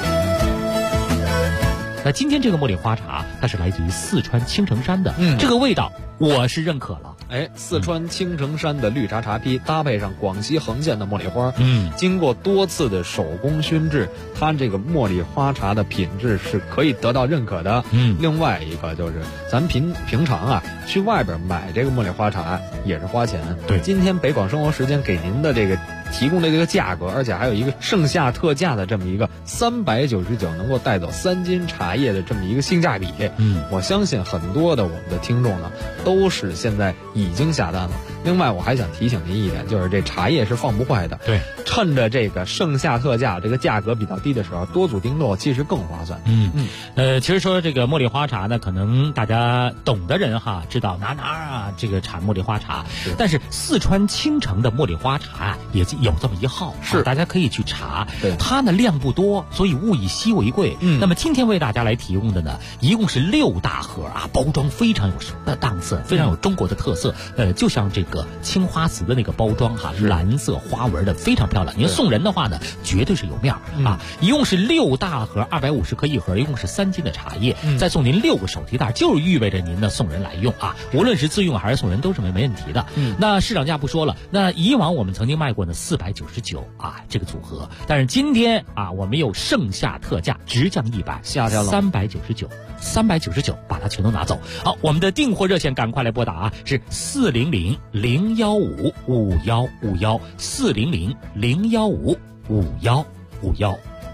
那今天这个茉莉花茶，它是来自于四川青城山的，这个味道我是认可了。 四川青城山的绿茶茶坯搭配上广西恒县的茉莉花，经过多次的手工熏制，它这个茉莉花茶的品质是可以得到认可的。另外一个就是咱平常啊去外边买这个茉莉花茶也是花钱。 对， 今天北广生活时间给您的这个提供的这个价格，而且还有一个盛夏特价的这么一个399能够带走3斤茶叶的这么一个性价比。我相信很多的我们的听众呢都是现在已经下单了。另外我还想提醒您一点，就是这茶叶是放不坏的。 对， 趁着这个盛夏特价，这个价格比较低的时候，多组订购其实更划算。 其实说这个茉莉花茶呢，可能大家懂的人哈知道哪啊这个产茉莉花茶，但是四川青城的茉莉花茶也有这么一号， 是大家可以去查。它呢量不多，所以物以稀为贵。那么今天为大家来提供的呢，一共是6大盒啊，包装非常有档次，非常有中国的特色。就像这个青花瓷的那个包装哈，蓝色花纹的非常漂亮。您送人的话呢，绝对是有面啊。一共是6大盒，250克一盒，一共是3斤的茶叶，再送您6个手提袋，就意味着您呢送人来用啊，无论是自用还是送人都是没问题的。那市场价不说了，那以往我们曾经卖过呢499啊这个组合，但是今天啊我们又盛夏特价，直降100， 下掉了 399，把它全都拿走。好，我们的订货热线赶快来拨打啊，是400-015-5151，400-015-5151。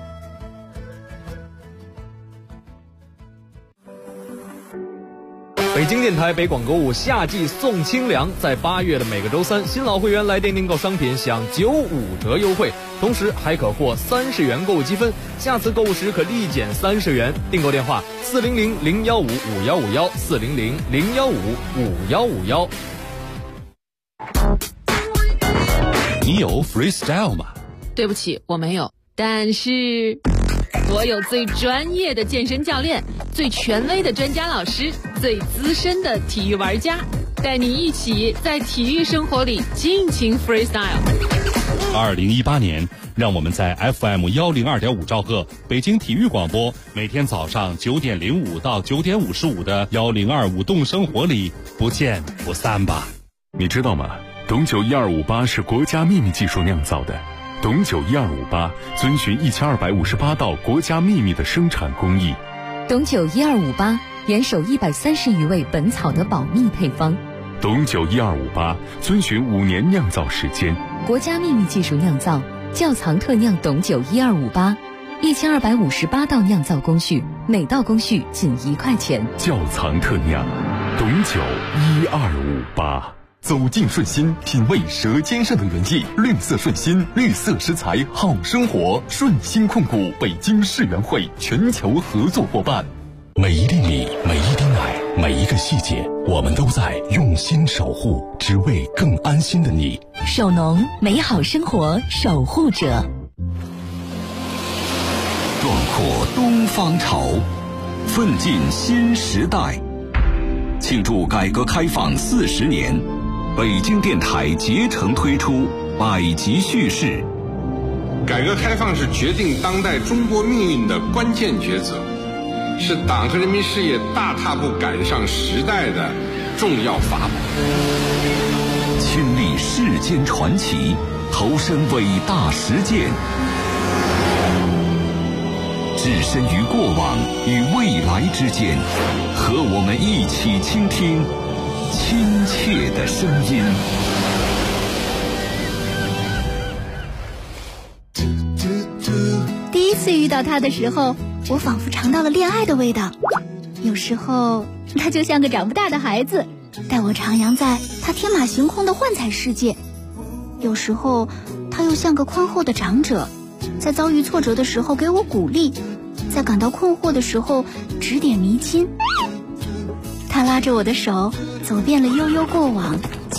北京电台北广购物夏季送清凉，在8月的每个周三，新老会员来电订购商品享95折优惠，同时还可获30元购物积分，下次购物时可立减30元。订购电话400-015-5151，400-015-5151。 你有 freestyle 吗？ 对不起，我没有，但是我有最专业的健身教练，最权威的专家老师，最资深的体育玩家，带你一起在体育生活里尽情 freestyle。 2018年，让我们在 FM102.5兆赫北京体育广播，每天早上9点05到9点55的102舞动生活里不见不散吧。 你知道吗？董酒1258是国家秘密技术酿造的。董酒1258遵循1258道国家秘密的生产工艺。 董酒1258严守130余位本草的保密配方。 董酒1258遵循5年酿造时间， 国家秘密技术酿造，窖藏特酿董酒1258，1258道酿造工序，每道工序仅1块钱。 窖藏特酿，董酒1258。 走进顺心，品味舌尖上的原意。绿色顺心，绿色食材好生活。顺心控股北京世园会全球合作伙伴。 每一粒米，每一滴奶，每一个细节，我们都在用心守护，只为更安心的你。 守农，美好生活守护者。 壮阔东方潮，奋进新时代。庆祝改革开放40年，北京电台竭诚推出百集叙事。 改革开放是决定当代中国命运的关键抉择，是党和人民事业大踏步赶上时代的重要法宝。 亲历世间传奇，投身伟大实践，置身于过往与未来之间，和我们一起倾听亲切的声音。 第一次遇到他的时候，我仿佛尝到了恋爱的味道。有时候他就像个长不大的孩子，带我徜徉在他天马行空的幻彩世界。有时候他又像个宽厚的长者，在遭遇挫折的时候给我鼓励，在感到困惑的时候指点迷津。他拉着我的手走遍了悠悠过往，